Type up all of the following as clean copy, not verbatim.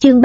Chương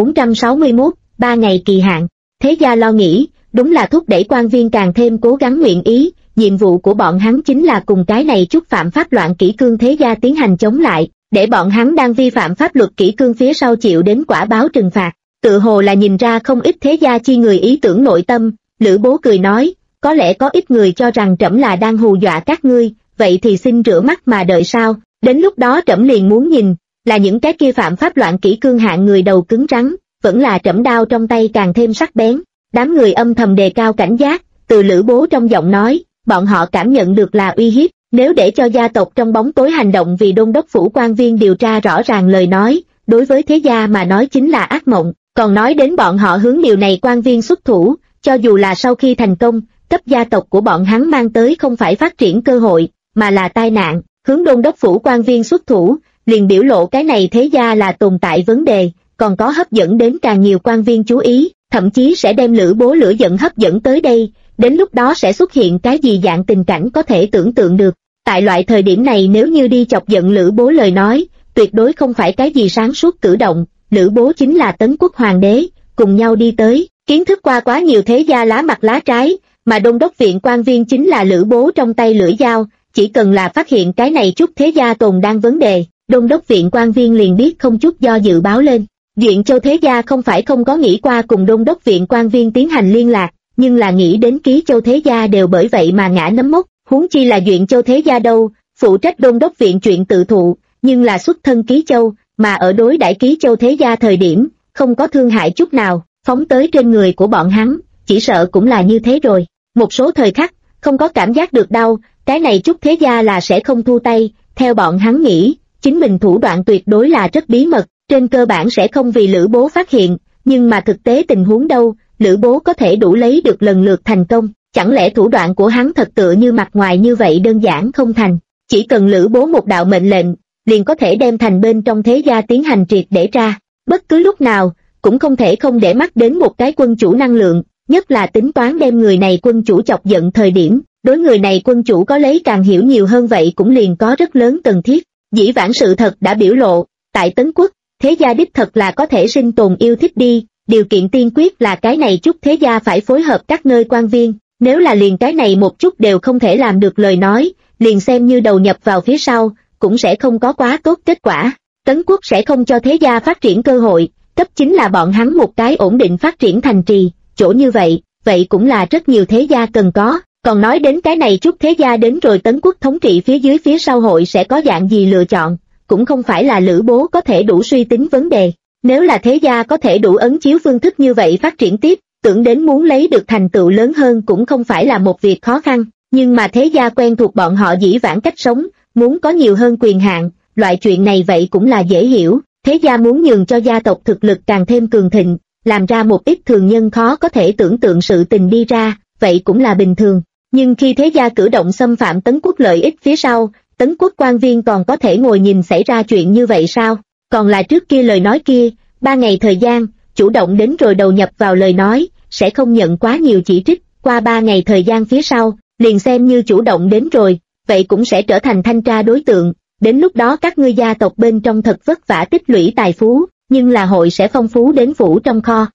3461, 3 ngày kỳ hạn. Thế gia lo nghĩ, đúng là thúc đẩy quan viên càng thêm cố gắng nguyện ý, nhiệm vụ của bọn hắn chính là cùng cái này chút phạm pháp loạn kỷ cương thế gia tiến hành chống lại, để bọn hắn đang vi phạm pháp luật kỷ cương phía sau chịu đến quả báo trừng phạt. Tự hồ là nhìn ra không ít thế gia chi người ý tưởng nội tâm, Lữ Bố cười nói, có lẽ có ít người cho rằng trẫm là đang hù dọa các ngươi, vậy thì xin rửa mắt mà đợi sao, đến lúc đó trẫm liền muốn nhìn, là những cái kia phạm pháp loạn kỷ cương hạng người đầu cứng rắn, vẫn là trẫm đao trong tay càng thêm sắc bén. Đám người âm thầm đề cao cảnh giác, từ Lữ Bố trong giọng nói, bọn họ cảm nhận được là uy hiếp, nếu để cho gia tộc trong bóng tối hành động vì đôn đốc phủ quan viên điều tra rõ ràng lời nói, đối với thế gia mà nói chính là ác mộng, còn nói đến bọn họ hướng điều này quan viên xuất thủ, cho dù là sau khi thành công, cấp gia tộc của bọn hắn mang tới không phải phát triển cơ hội, mà là tai nạn, hướng đôn đốc phủ quan viên xuất thủ, liền biểu lộ cái này thế gia là tồn tại vấn đề, còn có hấp dẫn đến càng nhiều quan viên chú ý, thậm chí sẽ đem Lữ Bố lửa giận hấp dẫn tới đây, đến lúc đó sẽ xuất hiện cái gì dạng tình cảnh có thể tưởng tượng được. Tại loại thời điểm này nếu như đi chọc giận Lữ Bố lời nói, tuyệt đối không phải cái gì sáng suốt cử động, Lữ Bố chính là Tấn Quốc hoàng đế, cùng nhau đi tới, kiến thức qua quá nhiều thế gia lá mặt lá trái, mà đôn đốc viện quan viên chính là Lữ Bố trong tay lưỡi dao, chỉ cần là phát hiện cái này chút thế gia tồn đang vấn đề, đôn đốc viện quan viên liền biết không chút do dự báo lên. Duyện Châu thế gia không phải không có nghĩ qua cùng đôn đốc viện quan viên tiến hành liên lạc, nhưng là nghĩ đến Ký Châu thế gia đều bởi vậy mà ngã nấm mốc, huống chi là Duyện Châu thế gia đâu, phụ trách đôn đốc viện chuyện tự thụ, nhưng là xuất thân Ký Châu, mà ở đối đãi Ký Châu thế gia thời điểm, không có thương hại chút nào, phóng tới trên người của bọn hắn, chỉ sợ cũng là như thế rồi. Một số thời khắc, không có cảm giác được đau, cái này chút thế gia là sẽ không thu tay, theo bọn hắn nghĩ, chính mình thủ đoạn tuyệt đối là rất bí mật, trên cơ bản sẽ không vì Lữ Bố phát hiện, nhưng mà thực tế tình huống đâu, Lữ Bố có thể đủ lấy được lần lượt thành công, chẳng lẽ thủ đoạn của hắn thật tựa như mặt ngoài như vậy đơn giản không thành, chỉ cần Lữ Bố một đạo mệnh lệnh, liền có thể đem thành bên trong thế gia tiến hành triệt để ra, bất cứ lúc nào, cũng không thể không để mắt đến một cái quân chủ năng lượng, nhất là tính toán đem người này quân chủ chọc giận thời điểm, đối người này quân chủ có lấy càng hiểu nhiều hơn vậy cũng liền có rất lớn cần thiết. Dĩ vãng sự thật đã biểu lộ, tại Tấn Quốc, thế gia đích thật là có thể sinh tồn yêu thích đi, điều kiện tiên quyết là cái này chút thế gia phải phối hợp các nơi quan viên, nếu là liền cái này một chút đều không thể làm được lời nói, liền xem như đầu nhập vào phía sau, cũng sẽ không có quá tốt kết quả. Tấn Quốc sẽ không cho thế gia phát triển cơ hội, cấp chính là bọn hắn một cái ổn định phát triển thành trì, chỗ như vậy cũng là rất nhiều thế gia cần có. Còn nói đến cái này chút thế gia đến rồi Tấn Quốc thống trị phía dưới phía sau hội sẽ có dạng gì lựa chọn, cũng không phải là Lữ Bố có thể đủ suy tính vấn đề. Nếu là thế gia có thể đủ ấn chiếu phương thức như vậy phát triển tiếp, tưởng đến muốn lấy được thành tựu lớn hơn cũng không phải là một việc khó khăn, nhưng mà thế gia quen thuộc bọn họ dĩ vãng cách sống, muốn có nhiều hơn quyền hạn, loại chuyện này vậy cũng là dễ hiểu, thế gia muốn nhường cho gia tộc thực lực càng thêm cường thịnh, làm ra một ít thường nhân khó có thể tưởng tượng sự tình đi ra, vậy cũng là bình thường. Nhưng khi thế gia cử động xâm phạm Tấn Quốc lợi ích phía sau, Tấn Quốc quan viên còn có thể ngồi nhìn xảy ra chuyện như vậy sao? Còn là trước kia lời nói kia, 3 ngày thời gian, chủ động đến rồi đầu nhập vào lời nói, sẽ không nhận quá nhiều chỉ trích, qua 3 ngày thời gian phía sau, liền xem như chủ động đến rồi, vậy cũng sẽ trở thành thanh tra đối tượng, đến lúc đó các ngươi gia tộc bên trong thật vất vả tích lũy tài phú, nhưng là hội sẽ phong phú đến phủ trong kho.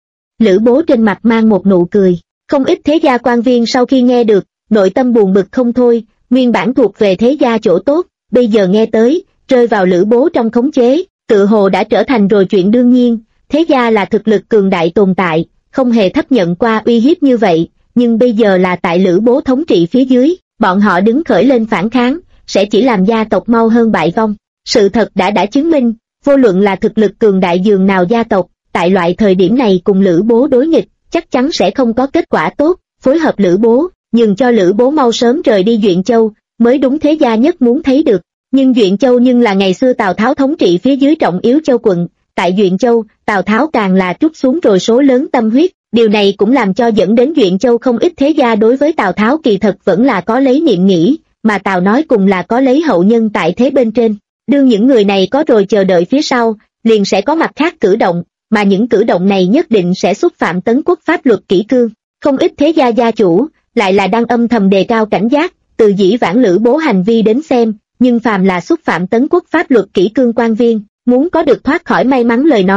Lữ Bố trên mặt mang một nụ cười. Không ít thế gia quan viên sau khi nghe được, nội tâm buồn bực không thôi, nguyên bản thuộc về thế gia chỗ tốt, bây giờ nghe tới, rơi vào Lữ Bố trong khống chế, tự hồ đã trở thành rồi chuyện đương nhiên, thế gia là thực lực cường đại tồn tại, không hề thấp nhận qua uy hiếp như vậy, nhưng bây giờ là tại Lữ Bố thống trị phía dưới, bọn họ đứng khởi lên phản kháng, sẽ chỉ làm gia tộc mau hơn bại vong. Sự thật đã chứng minh, vô luận là thực lực cường đại dường nào gia tộc, tại loại thời điểm này cùng Lữ Bố đối nghịch, chắc chắn sẽ không có kết quả tốt, phối hợp Lữ Bố, nhường cho Lữ Bố mau sớm rời đi Duyện Châu, mới đúng thế gia nhất muốn thấy được. Nhưng Duyện Châu nhưng là ngày xưa Tào Tháo thống trị phía dưới trọng yếu châu quận, tại Duyện Châu, Tào Tháo càng là trút xuống rồi số lớn tâm huyết, điều này cũng làm cho dẫn đến Duyện Châu không ít thế gia đối với Tào Tháo kỳ thật vẫn là có lấy niệm nghĩ, mà Tào nói cùng là có lấy hậu nhân tại thế bên trên. Đương những người này có rồi chờ đợi phía sau, liền sẽ có mặt khác cử động, mà những cử động này nhất định sẽ xúc phạm Tấn Quốc pháp luật kỷ cương. Không ít thế gia gia chủ, lại là đang âm thầm đề cao cảnh giác, từ dĩ vãng Lữ Bố hành vi đến xem, nhưng phàm là xúc phạm Tấn Quốc pháp luật kỷ cương quan viên, muốn có được thoát khỏi may mắn lời nói,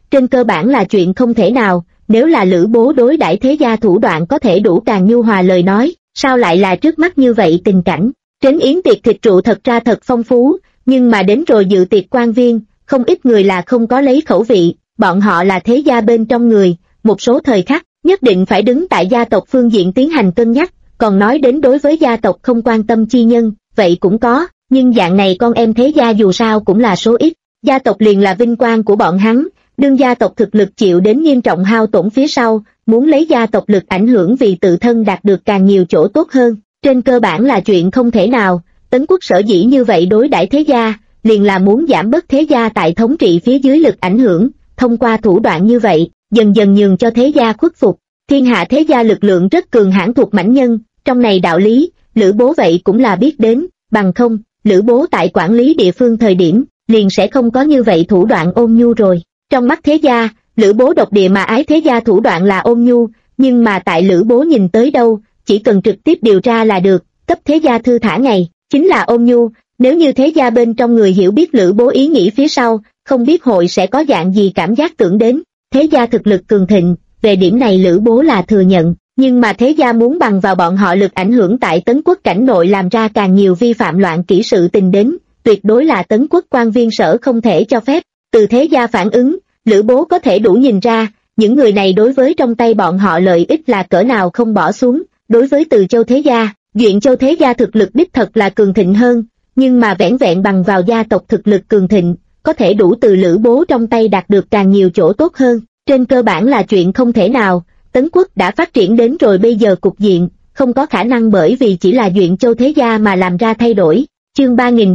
trên cơ bản là chuyện không thể nào. Nếu là Lữ Bố đối đãi thế gia thủ đoạn có thể đủ càng nhu hòa lời nói, sao lại là trước mắt như vậy tình cảnh. Trấn yến tiệc thịt rượu thật ra thật phong phú, nhưng mà đến rồi dự tiệc quan viên, không ít người là không có lấy khẩu vị, bọn họ là thế gia bên trong người, một số thời khắc, nhất định phải đứng tại gia tộc phương diện tiến hành cân nhắc, còn nói đến đối với gia tộc không quan tâm chi nhân, vậy cũng có, nhưng dạng này con em thế gia dù sao cũng là số ít, gia tộc liền là vinh quang của bọn hắn, đương gia tộc thực lực chịu đến nghiêm trọng hao tổn phía sau, muốn lấy gia tộc lực ảnh hưởng vì tự thân đạt được càng nhiều chỗ tốt hơn, trên cơ bản là chuyện không thể nào. Tấn Quốc sở dĩ như vậy đối đãi thế gia, liền là muốn giảm bớt thế gia tại thống trị phía dưới lực ảnh hưởng, thông qua thủ đoạn như vậy, dần dần nhường cho thế gia khuất phục. Thiên hạ thế gia lực lượng rất cường hãn thuộc mãnh nhân, trong này đạo lý, Lữ Bố vậy cũng là biết đến, bằng không, Lữ Bố tại quản lý địa phương thời điểm, liền sẽ không có như vậy thủ đoạn ôn nhu rồi. Trong mắt thế gia, Lữ Bố độc địa mà ái thế gia thủ đoạn là ôn nhu, nhưng mà tại Lữ Bố nhìn tới đâu, chỉ cần trực tiếp điều tra là được, cấp thế gia thư thả ngày, chính là ôn nhu. Nếu như thế gia bên trong người hiểu biết Lữ Bố ý nghĩ phía sau, không biết hội sẽ có dạng gì cảm giác tưởng đến. Thế gia thực lực cường thịnh, về điểm này Lữ Bố là thừa nhận, nhưng mà thế gia muốn bằng vào bọn họ lực ảnh hưởng tại Tấn Quốc cảnh nội làm ra càng nhiều vi phạm loạn kỹ sự tình đến, tuyệt đối là Tấn Quốc quan viên sở không thể cho phép. Từ thế gia phản ứng, Lữ Bố có thể đủ nhìn ra, những người này đối với trong tay bọn họ lợi ích là cỡ nào không bỏ xuống. Đối với Từ Châu thế gia, Duyện Châu thế gia thực lực đích thật là cường thịnh hơn, nhưng mà vẻn vẹn bằng vào gia tộc thực lực cường thịnh, có thể đủ từ Lữ Bố trong tay đạt được càng nhiều chỗ tốt hơn, trên cơ bản là chuyện không thể nào. Tấn Quốc đã phát triển đến rồi bây giờ cục diện, không có khả năng bởi vì chỉ là Duyện Châu thế gia mà làm ra thay đổi. Chương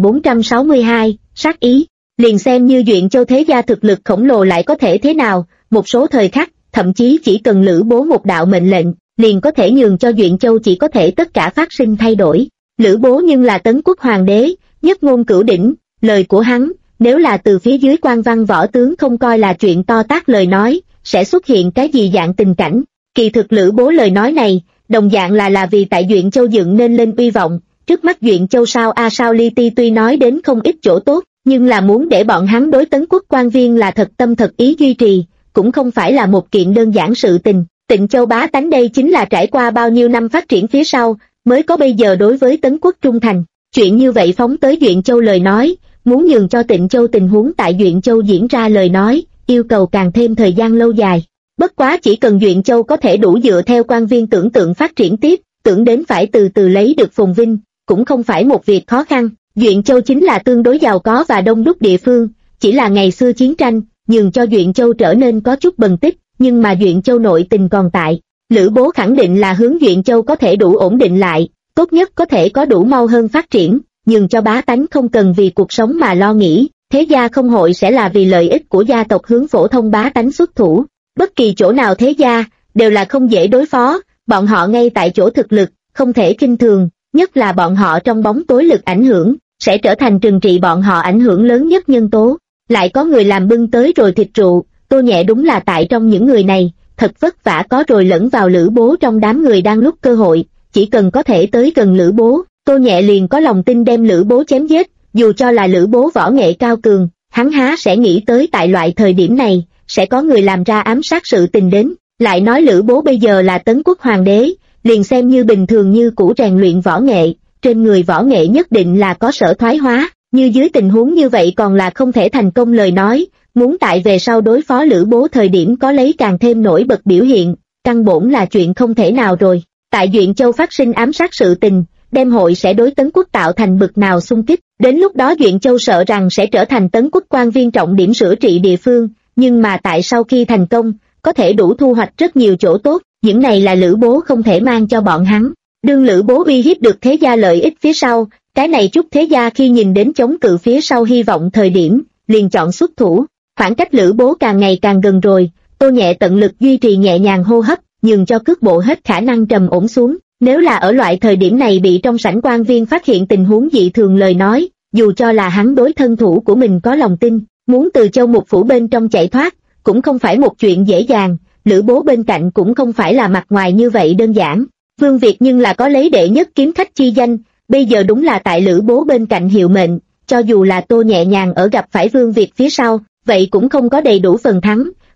3462, sát ý. Liền xem như Duyện Châu thế gia thực lực khổng lồ lại có thể thế nào, một số thời khắc, thậm chí chỉ cần Lữ Bố một đạo mệnh lệnh, liền có thể nhường cho Duyện Châu chỉ có thể tất cả phát sinh thay đổi. Lữ Bố nhưng là Tấn Quốc hoàng đế, nhất ngôn cửu đỉnh, lời của hắn, nếu là từ phía dưới quan văn võ tướng không coi là chuyện to tát lời nói, sẽ xuất hiện cái gì dạng tình cảnh. Kỳ thực Lữ Bố lời nói này, đồng dạng là vì tại Duyện Châu dựng nên lên uy vọng, trước mắt Duyện Châu sao sao li ti tuy nói đến không ít chỗ tốt, nhưng là muốn để bọn hắn đối Tấn Quốc quan viên là thật tâm thật ý duy trì, cũng không phải là một kiện đơn giản sự tình. Tịnh Châu bá tánh đây chính là trải qua bao nhiêu năm phát triển phía sau, mới có bây giờ đối với Tấn Quốc trung thành. Chuyện như vậy phóng tới Duyện Châu lời nói, muốn nhường cho Tịnh Châu tình huống tại Duyện Châu diễn ra lời nói, yêu cầu càng thêm thời gian lâu dài. Bất quá chỉ cần Duyện Châu có thể đủ dựa theo quan viên tưởng tượng phát triển tiếp, tưởng đến phải từ từ lấy được phồn vinh, cũng không phải một việc khó khăn. Duyện Châu chính là tương đối giàu có và đông đúc địa phương, chỉ là ngày xưa chiến tranh, nhường cho Duyện Châu trở nên có chút bần tích, nhưng mà Duyện Châu nội tình còn tại. Lữ Bố khẳng định là hướng Duyện Châu có thể đủ ổn định lại, tốt nhất có thể có đủ mau hơn phát triển, nhường cho bá tánh không cần vì cuộc sống mà lo nghĩ. Thế gia không hội sẽ là vì lợi ích của gia tộc hướng phổ thông bá tánh xuất thủ. Bất kỳ chỗ nào thế gia, đều là không dễ đối phó, bọn họ ngay tại chỗ thực lực, không thể kinh thường, nhất là bọn họ trong bóng tối lực ảnh hưởng, sẽ trở thành trừng trị bọn họ ảnh hưởng lớn nhất nhân tố. Lại có người làm bưng tới rồi thịt rượu, Tô Nhẹ đúng là tại trong những người này, thật vất vả có rồi lẫn vào Lữ Bố trong đám người đang lúc cơ hội, chỉ cần có thể tới gần Lữ Bố, Tô Nhẹ liền có lòng tin đem Lữ Bố chém giết, dù cho là Lữ Bố võ nghệ cao cường, hắn há sẽ nghĩ tới tại loại thời điểm này, sẽ có người làm ra ám sát sự tình đến. Lại nói Lữ Bố bây giờ là Tấn Quốc hoàng đế, liền xem như bình thường như cũ rèn luyện võ nghệ, trên người võ nghệ nhất định là có sở thoái hóa, như dưới tình huống như vậy còn là không thể thành công lời nói, muốn tại về sau đối phó Lữ Bố thời điểm có lấy càng thêm nổi bật biểu hiện, căn bổn là chuyện không thể nào rồi. Tại Duyện Châu phát sinh ám sát sự tình, đem hội sẽ đối Tấn Quốc tạo thành bực nào xung kích, đến lúc đó Duyện Châu sợ rằng sẽ trở thành Tấn Quốc quan viên trọng điểm sửa trị địa phương, nhưng mà tại sau khi thành công, có thể đủ thu hoạch rất nhiều chỗ tốt, những này là Lữ Bố không thể mang cho bọn hắn. Đương Lữ Bố uy hiếp được thế gia lợi ích phía sau, cái này chút thế gia khi nhìn đến chống cự phía sau hy vọng thời điểm, liền chọn xuất thủ. Khoảng cách Lữ Bố càng ngày càng gần rồi, Tô Nhẹ tận lực duy trì nhẹ nhàng hô hấp, nhường cho cước bộ hết khả năng trầm ổn xuống. Nếu là ở loại thời điểm này bị trong sảnh quan viên phát hiện tình huống dị thường lời nói, dù cho là hắn đối thân thủ của mình có lòng tin, muốn từ Châu Mục Phủ bên trong chạy thoát, cũng không phải một chuyện dễ dàng. Lữ Bố bên cạnh cũng không phải là mặt ngoài như vậy đơn giản. Vương Việt nhưng là có lấy đệ nhất kiếm khách chi danh, bây giờ đúng là tại Lữ Bố bên cạnh hiệu mệnh, cho dù là Tô nhẹ nhàng ở gặp phải Vương Việt phía sau, vậy cũng không có đầy đủ phần thắng.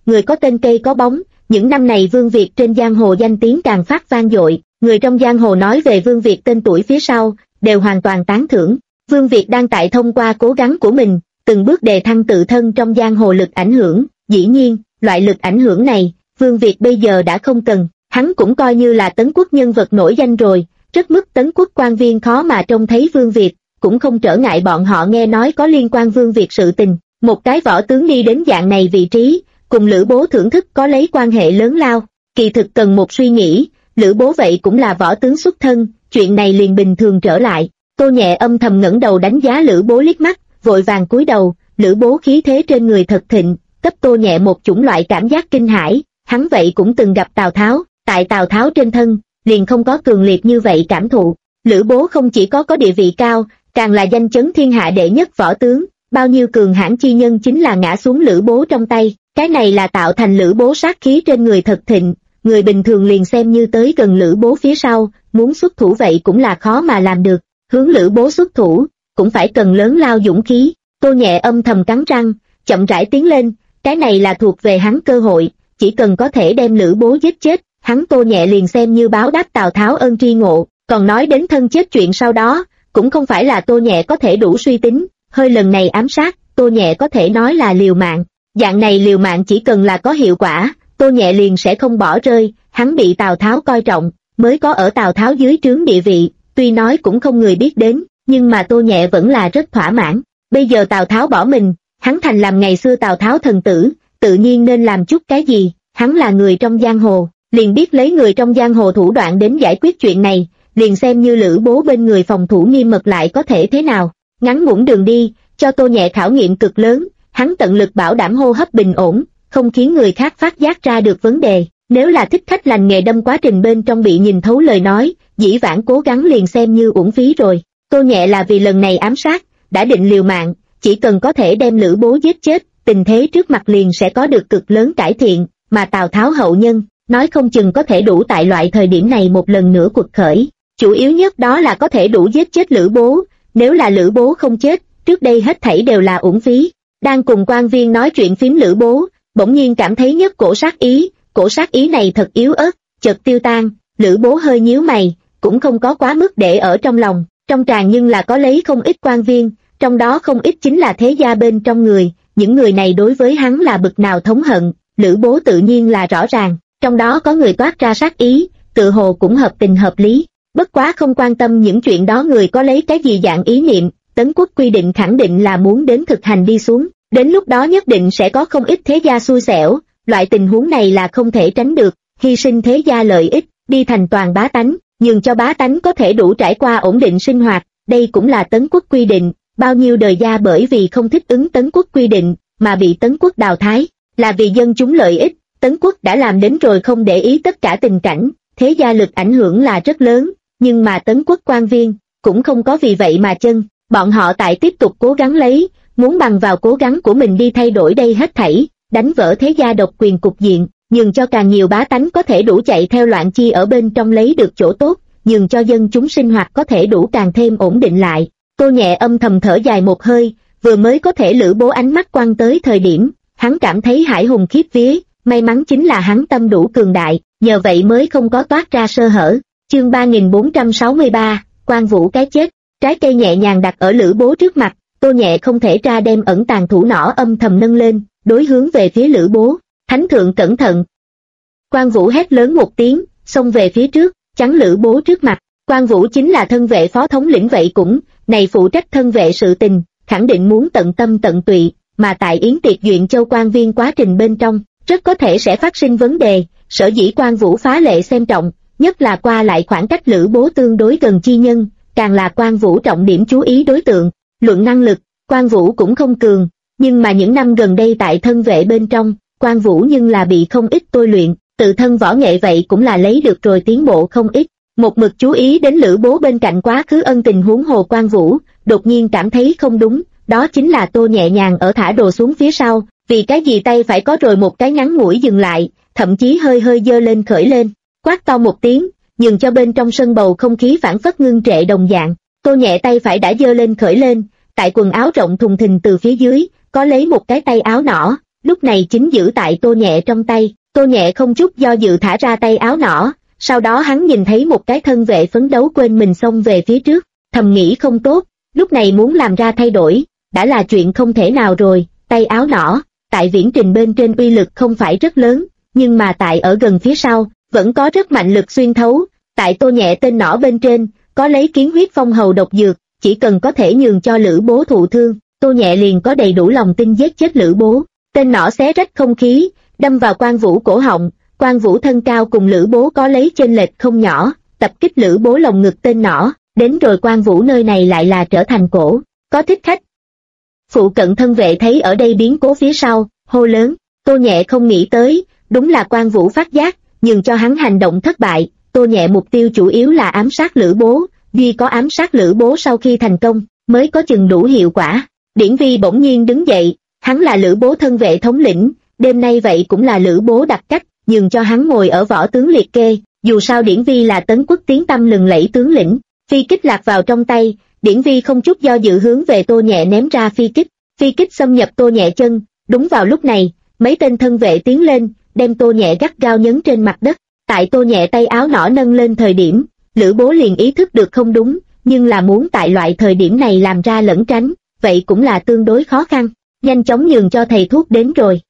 người có tên cây có bóng. Những năm này Vương Việt trên giang hồ danh tiếng càng phát vang dội, người trong giang hồ nói về Vương Việt tên tuổi phía sau, đều hoàn toàn tán thưởng. Vương Việt đang tại thông qua cố gắng của mình, từng bước đề thăng tự thân trong giang hồ lực ảnh hưởng. Dĩ nhiên, loại lực ảnh hưởng này, Vương Việt bây giờ đã không cần, hắn cũng coi như là Tấn Quốc nhân vật nổi danh rồi, rất mức Tấn Quốc quan viên khó mà trông thấy Vương Việt, cũng không trở ngại bọn họ nghe nói có liên quan Vương Việt sự tình. Một cái võ tướng đi đến dạng này vị trí, cùng Lữ Bố thưởng thức có lấy quan hệ lớn lao, kỳ thực cần một suy nghĩ, Lữ Bố vậy cũng là võ tướng xuất thân, chuyện này liền bình thường trở lại. Tô Nhẹ âm thầm ngẩng đầu đánh giá Lữ Bố liếc mắt, vội vàng cúi đầu. Lữ Bố khí thế trên người thật thịnh, cấp Tô Nhẹ một chủng loại cảm giác kinh hãi. Hắn vậy cũng từng gặp Tào Tháo, tại Tào Tháo trên thân, liền không có cường liệt như vậy cảm thụ. Lữ Bố không chỉ có địa vị cao, càng là danh chấn thiên hạ đệ nhất võ tướng, bao nhiêu cường hãn chi nhân chính là ngã xuống Lữ Bố trong tay, cái này là tạo thành Lữ Bố sát khí trên người thật thịnh, người bình thường liền xem như tới gần Lữ Bố phía sau, muốn xuất thủ vậy cũng là khó mà làm được, hướng Lữ Bố xuất thủ, cũng phải cần lớn lao dũng khí. Tô Nhẹ âm thầm cắn răng, chậm rãi tiến lên, cái này là thuộc về hắn cơ hội, chỉ cần có thể đem Lữ Bố giết chết, hắn Tô Nhẹ liền xem như báo đáp Tào Tháo ơn tri ngộ. Còn nói đến thân chết chuyện sau đó, cũng không phải là Tô Nhẹ có thể đủ suy tính, hơi lần này ám sát, Tô Nhẹ có thể nói là liều mạng, dạng này liều mạng chỉ cần là có hiệu quả, Tô Nhẹ liền sẽ không bỏ rơi. Hắn bị Tào Tháo coi trọng, mới có ở Tào Tháo dưới trướng địa vị, tuy nói cũng không người biết đến, nhưng mà Tô Nhẹ vẫn là rất thỏa mãn. Bây giờ Tào Tháo bỏ mình, hắn thành làm ngày xưa Tào Tháo thần tử, tự nhiên nên làm chút cái gì, hắn là người trong giang hồ, liền biết lấy người trong giang hồ thủ đoạn đến giải quyết chuyện này, liền xem như Lữ Bố bên người phòng thủ nghiêm mật lại có thể thế nào. Ngắn ngủn đường đi, cho Tô Nhẹ khảo nghiệm cực lớn, hắn tận lực bảo đảm hô hấp bình ổn, không khiến người khác phát giác ra được vấn đề. Nếu là thích khách lành nghề đâm quá trình bên trong bị nhìn thấu lời nói, dĩ vãng cố gắng liền xem như uổng phí rồi. Tô Nhẹ là vì lần này ám sát, đã định liều mạng, chỉ cần có thể đem Lữ Bố giết chết, tình thế trước mặt liền sẽ có được cực lớn cải thiện, mà Tào Tháo hậu nhân, nói không chừng có thể đủ tại loại thời điểm này một lần nữa quật khởi. Chủ yếu nhất đó là có thể đủ giết chết Lữ Bố, nếu là Lữ Bố không chết, trước đây hết thảy đều là uổng phí. Đang cùng quan viên nói chuyện phím Lữ Bố, bỗng nhiên cảm thấy nhất cổ sát ý này thật yếu ớt, chợt tiêu tan. Lữ Bố hơi nhíu mày, cũng không có quá mức để ở trong lòng, trong tràng nhưng là có lấy không ít quan viên, trong đó không ít chính là thế gia bên trong người, những người này đối với hắn là bực nào thống hận, Lữ Bố tự nhiên là rõ ràng, trong đó có người toát ra sát ý, tự hồ cũng hợp tình hợp lý. Bất quá không quan tâm những chuyện đó người có lấy cái gì dạng ý niệm, Tấn Quốc quy định khẳng định là muốn đến thực hành đi xuống, đến lúc đó nhất định sẽ có không ít thế gia xui xẻo, loại tình huống này là không thể tránh được, hy sinh thế gia lợi ích, đi thành toàn bá tánh, nhường cho bá tánh có thể đủ trải qua ổn định sinh hoạt, đây cũng là Tấn Quốc quy định, bao nhiêu đời gia bởi vì không thích ứng Tấn Quốc quy định, mà bị Tấn Quốc đào thái, là vì dân chúng lợi ích, Tấn Quốc đã làm đến rồi không để ý tất cả tình cảnh, thế gia lực ảnh hưởng là rất lớn. Nhưng mà Tấn Quốc quan viên, cũng không có vì vậy mà chân, bọn họ tại tiếp tục cố gắng lấy, muốn bằng vào cố gắng của mình đi thay đổi đây hết thảy, đánh vỡ thế gia độc quyền cục diện, nhường cho càng nhiều bá tánh có thể đủ chạy theo loạn chi ở bên trong lấy được chỗ tốt, nhường cho dân chúng sinh hoạt có thể đủ càng thêm ổn định lại. Tô Nhẹ âm thầm thở dài một hơi, vừa mới có thể Lữ Bố ánh mắt quăng tới thời điểm, hắn cảm thấy hải hùng khiếp vía, may mắn chính là hắn tâm đủ cường đại, nhờ vậy mới không có toát ra sơ hở. Chương 3463, Quan Vũ cái chết, trái cây nhẹ nhàng đặt ở Lữ Bố trước mặt, Tô Nhẹ không thể ra đem ẩn tàng thủ nỏ âm thầm nâng lên, đối hướng về phía Lữ Bố, Thánh thượng cẩn thận. Quan Vũ hét lớn một tiếng, xông về phía trước, chắn Lữ Bố trước mặt, Quan Vũ chính là thân vệ phó thống lĩnh vậy cũng, này phụ trách thân vệ sự tình, khẳng định muốn tận tâm tận tụy, mà tại yến tiệc duyện châu quan viên quá trình bên trong, rất có thể sẽ phát sinh vấn đề, sở dĩ Quan Vũ phá lệ xem trọng. Nhất là qua lại khoảng cách Lữ Bố tương đối gần chi nhân, càng là Quan Vũ trọng điểm chú ý đối tượng. Luận năng lực, Quan Vũ cũng không cường, nhưng mà những năm gần đây tại thân vệ bên trong, Quan Vũ nhưng là bị không ít tôi luyện, tự thân võ nghệ vậy cũng là lấy được rồi tiến bộ không ít. Một mực chú ý đến Lữ Bố bên cạnh quá khứ ân tình huống hồ Quan Vũ, đột nhiên cảm thấy không đúng, đó chính là Tô nhẹ nhàng ở thả đồ xuống phía sau, vì cái gì tay phải có rồi một cái ngắn ngủi dừng lại, thậm chí hơi hơi giơ lên khởi lên. Quát to một tiếng, nhường cho bên trong sân bầu không khí phảng phất ngưng trệ đồng dạng. Tô nhẹ tay phải đã giơ lên khởi lên, tại quần áo rộng thùng thình từ phía dưới, có lấy một cái tay áo nỏ, lúc này chính giữ tại Tô Nhẹ trong tay. Tô Nhẹ không chút do dự thả ra tay áo nỏ, sau đó hắn nhìn thấy một cái thân vệ phấn đấu quên mình xông về phía trước, thầm nghĩ không tốt, lúc này muốn làm ra thay đổi, đã là chuyện không thể nào rồi. Tay áo nỏ, tại viễn trình bên trên uy lực không phải rất lớn, nhưng mà tại ở gần phía sau, vẫn có rất mạnh lực xuyên thấu. Tại Tô Nhẹ tên nỏ bên trên, có lấy kiến huyết phong hầu độc dược, chỉ cần có thể nhường cho Lữ Bố thụ thương, Tô Nhẹ liền có đầy đủ lòng tin giết chết Lữ Bố. Tên nỏ xé rách không khí, đâm vào Quan Vũ cổ họng. Quan Vũ thân cao cùng Lữ Bố có lấy chênh lệch không nhỏ, tập kích Lữ Bố lồng ngực tên nỏ, đến rồi Quan Vũ nơi này lại là trở thành cổ có thích khách. Phụ cận thân vệ thấy ở đây biến cố phía sau, hô lớn. Tô Nhẹ không nghĩ tới, đúng là Quan Vũ phát giác, nhưng cho hắn hành động thất bại. Tô Nhẹ mục tiêu chủ yếu là ám sát Lữ Bố, duy có ám sát Lữ Bố sau khi thành công, mới có chừng đủ hiệu quả. Điển Vi bỗng nhiên đứng dậy, hắn là Lữ Bố thân vệ thống lĩnh, đêm nay vậy cũng là Lữ Bố đặt cách, nhường cho hắn ngồi ở võ tướng liệt kê, dù sao Điển Vi là Tấn Quốc tiếng tăm lừng lẫy tướng lĩnh. Phi kích lạc vào trong tay, Điển Vi không chút do dự hướng về Tô Nhẹ ném ra phi kích xâm nhập Tô Nhẹ chân. Đúng vào lúc này, mấy tên thân vệ tiến lên, đem Tô Nhẹ gắt gao nhấn trên mặt đất. Tại Tô Nhẹ tay áo nỏ nâng lên thời điểm, Lữ Bố liền ý thức được không đúng, nhưng là muốn tại loại thời điểm này làm ra lẩn tránh, vậy cũng là tương đối khó khăn. Nhanh chóng nhường cho thầy thuốc đến rồi.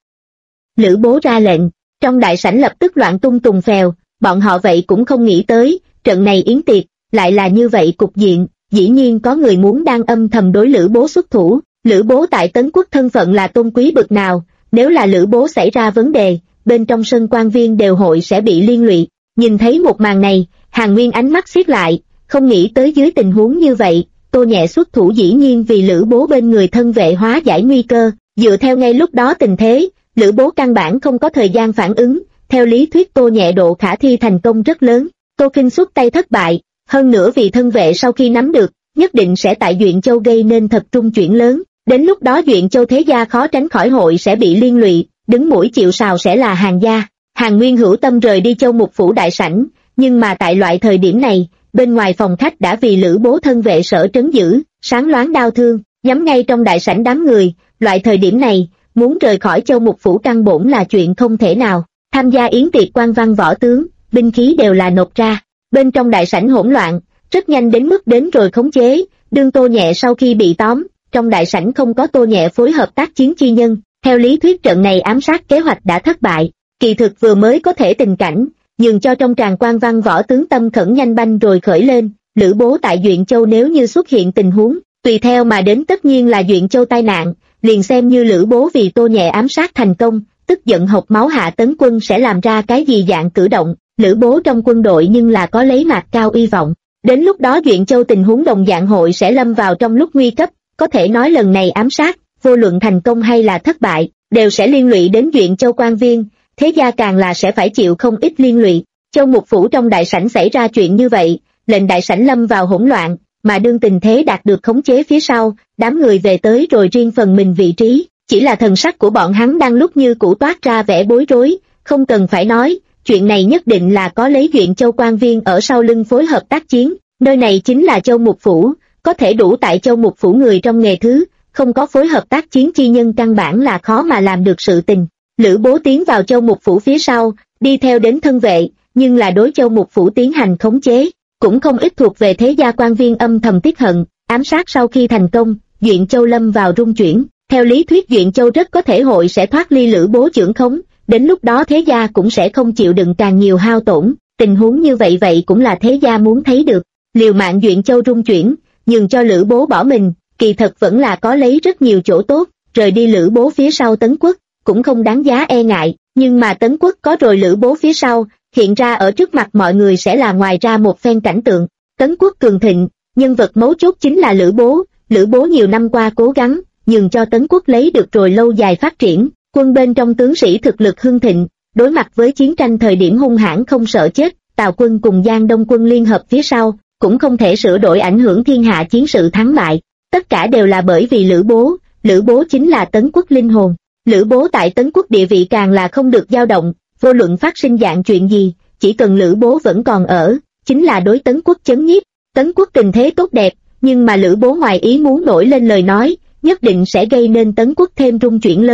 Lữ Bố ra lệnh, trong đại sảnh lập tức loạn tung tùng phèo, bọn họ vậy cũng không nghĩ tới, trận này yến tiệc, lại là như vậy cục diện, dĩ nhiên có người muốn đang âm thầm đối Lữ Bố xuất thủ. Lữ Bố tại Tấn Quốc thân phận là tôn quý bực nào, nếu là Lữ Bố xảy ra vấn đề, bên trong sân quan viên đều hội sẽ bị liên lụy. Nhìn thấy một màn này, Hàn Nguyên ánh mắt siết lại, không nghĩ tới dưới tình huống như vậy, Tô Nhẹ xuất thủ dĩ nhiên vì Lữ Bố bên người thân vệ hóa giải nguy cơ. Dựa theo ngay lúc đó tình thế, Lữ Bố căn bản không có thời gian phản ứng, theo lý thuyết Tô Nhẹ độ khả thi thành công rất lớn. Tô Kinh xuất tay thất bại, hơn nữa vì thân vệ sau khi nắm được, nhất định sẽ tại Duyện Châu gây nên thật trung chuyển lớn, đến lúc đó Duyện Châu thế gia khó tránh khỏi hội sẽ bị liên lụy, đứng mũi chịu sào sẽ là Hàn gia. Hàn Nguyên hữu tâm rời đi Châu Mục phủ đại sảnh, nhưng mà tại loại thời điểm này, bên ngoài phòng khách đã vì Lữ Bố thân vệ sở trấn giữ, sáng loáng đao thương, nhắm ngay trong đại sảnh đám người. Loại thời điểm này, muốn rời khỏi Châu Mục phủ căn bổn là chuyện không thể nào. Tham gia yến tiệc quan văn võ tướng, binh khí đều là nộp ra. Bên trong đại sảnh hỗn loạn, rất nhanh đến mức đến rồi khống chế. Đương Tô Nhẹ sau khi bị tóm, trong đại sảnh không có Tô Nhẹ phối hợp tác chiến chi nhân, theo lý thuyết trận này ám sát kế hoạch đã thất bại. Kỳ thực vừa mới có thể tình cảnh, nhường cho trong tràng quan văn võ tướng tâm khẩn nhanh banh rồi khởi lên. Lữ Bố tại Duyện Châu nếu như xuất hiện tình huống, tùy theo mà đến tất nhiên là Duyện Châu tai nạn, liền xem như Lữ Bố vì Tô Nhẹ ám sát thành công, tức giận hộc máu Hạ Tấn Quân sẽ làm ra cái gì dạng cử động. Lữ Bố trong quân đội nhưng là có lấy mạc cao uy vọng, đến lúc đó Duyện Châu tình huống đồng dạng hội sẽ lâm vào trong lúc nguy cấp. Có thể nói lần này ám sát, vô luận thành công hay là thất bại, đều sẽ liên lụy đến Duyện Châu quan viên, thế gia càng là sẽ phải chịu không ít liên lụy. Châu Mục phủ trong đại sảnh xảy ra chuyện như vậy, lệnh đại sảnh lâm vào hỗn loạn, mà đương tình thế đạt được khống chế phía sau, đám người về tới rồi riêng phần mình vị trí, chỉ là thần sắc của bọn hắn đang lúc như cũ toát ra vẻ bối rối. Không cần phải nói, chuyện này nhất định là có lấy Duyện Châu quan viên ở sau lưng phối hợp tác chiến. Nơi này chính là Châu Mục phủ, có thể đủ tại Châu Mục phủ người trong nghề thứ, không có phối hợp tác chiến chi nhân căn bản là khó mà làm được sự tình. Lữ Bố tiến vào Châu Mục phủ phía sau, đi theo đến thân vệ, nhưng là đối Châu Mục phủ tiến hành khống chế, cũng không ít thuộc về thế gia quan viên âm thầm tiếc hận. Ám sát sau khi thành công, Duyện Châu lâm vào rung chuyển, theo lý thuyết Duyện Châu rất có thể hội sẽ thoát ly Lữ Bố chưởng khống, đến lúc đó thế gia cũng sẽ không chịu đựng càng nhiều hao tổn. Tình huống như vậy cũng là thế gia muốn thấy được. Liều mạng Duyện Châu rung chuyển, nhường cho Lữ Bố bỏ mình, kỳ thật vẫn là có lấy rất nhiều chỗ tốt. Rời đi Lữ Bố phía sau Tấn Quốc cũng không đáng giá e ngại, nhưng mà Tấn Quốc có rồi Lữ Bố phía sau, hiện ra ở trước mặt mọi người sẽ là ngoài ra một phen cảnh tượng. Tấn Quốc cường thịnh, nhân vật mấu chốt chính là Lữ Bố. Lữ Bố nhiều năm qua cố gắng, nhường cho Tấn Quốc lấy được rồi lâu dài phát triển, quân bên trong tướng sĩ thực lực hưng thịnh, đối mặt với chiến tranh thời điểm hung hãn không sợ chết, Tào quân cùng Giang Đông quân liên hợp phía sau, cũng không thể sửa đổi ảnh hưởng thiên hạ chiến sự thắng bại. Tất cả đều là bởi vì Lữ Bố. Lữ Bố chính là Tấn Quốc linh hồn. Lữ Bố tại Tấn Quốc địa vị càng là không được dao động, vô luận phát sinh dạng chuyện gì, chỉ cần Lữ Bố vẫn còn ở, chính là đối Tấn Quốc chấn nhiếp. Tấn Quốc tình thế tốt đẹp, nhưng mà Lữ Bố ngoài ý muốn nổi lên lời nói, nhất định sẽ gây nên Tấn Quốc thêm rung chuyển lớn.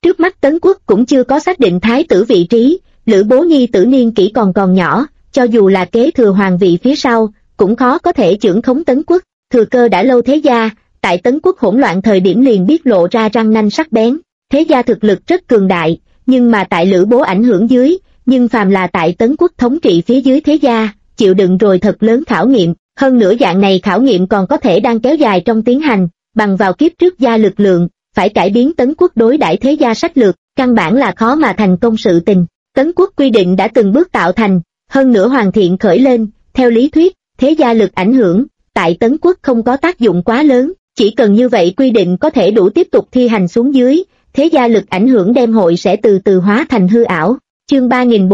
Trước mắt Tấn Quốc cũng chưa có xác định thái tử vị trí, Lữ Bố nhi tử niên kỷ còn nhỏ, cho dù là kế thừa hoàng vị phía sau, cũng khó có thể chưởng khống Tấn Quốc. Thừa cơ đã lâu thế gia, tại Tấn Quốc hỗn loạn thời điểm liền biết lộ ra răng nanh sắc bén. Thế gia thực lực rất cường đại, nhưng mà tại Lữ Bố ảnh hưởng dưới, nhưng phàm là tại Tấn Quốc thống trị phía dưới thế gia, chịu đựng rồi thật lớn khảo nghiệm. Hơn nữa dạng này khảo nghiệm còn có thể đang kéo dài trong tiến hành, bằng vào kiếp trước gia lực lượng, phải cải biến Tấn Quốc đối đãi thế gia sách lược, căn bản là khó mà thành công sự tình. Tấn Quốc quy định đã từng bước tạo thành, hơn nữa hoàn thiện khởi lên, theo lý thuyết, thế gia lực ảnh hưởng, tại Tấn Quốc không có tác dụng quá lớn, chỉ cần như vậy quy định có thể đủ tiếp tục thi hành xuống dưới, thế gia lực ảnh hưởng đem hội sẽ từ từ hóa thành hư ảo. Chương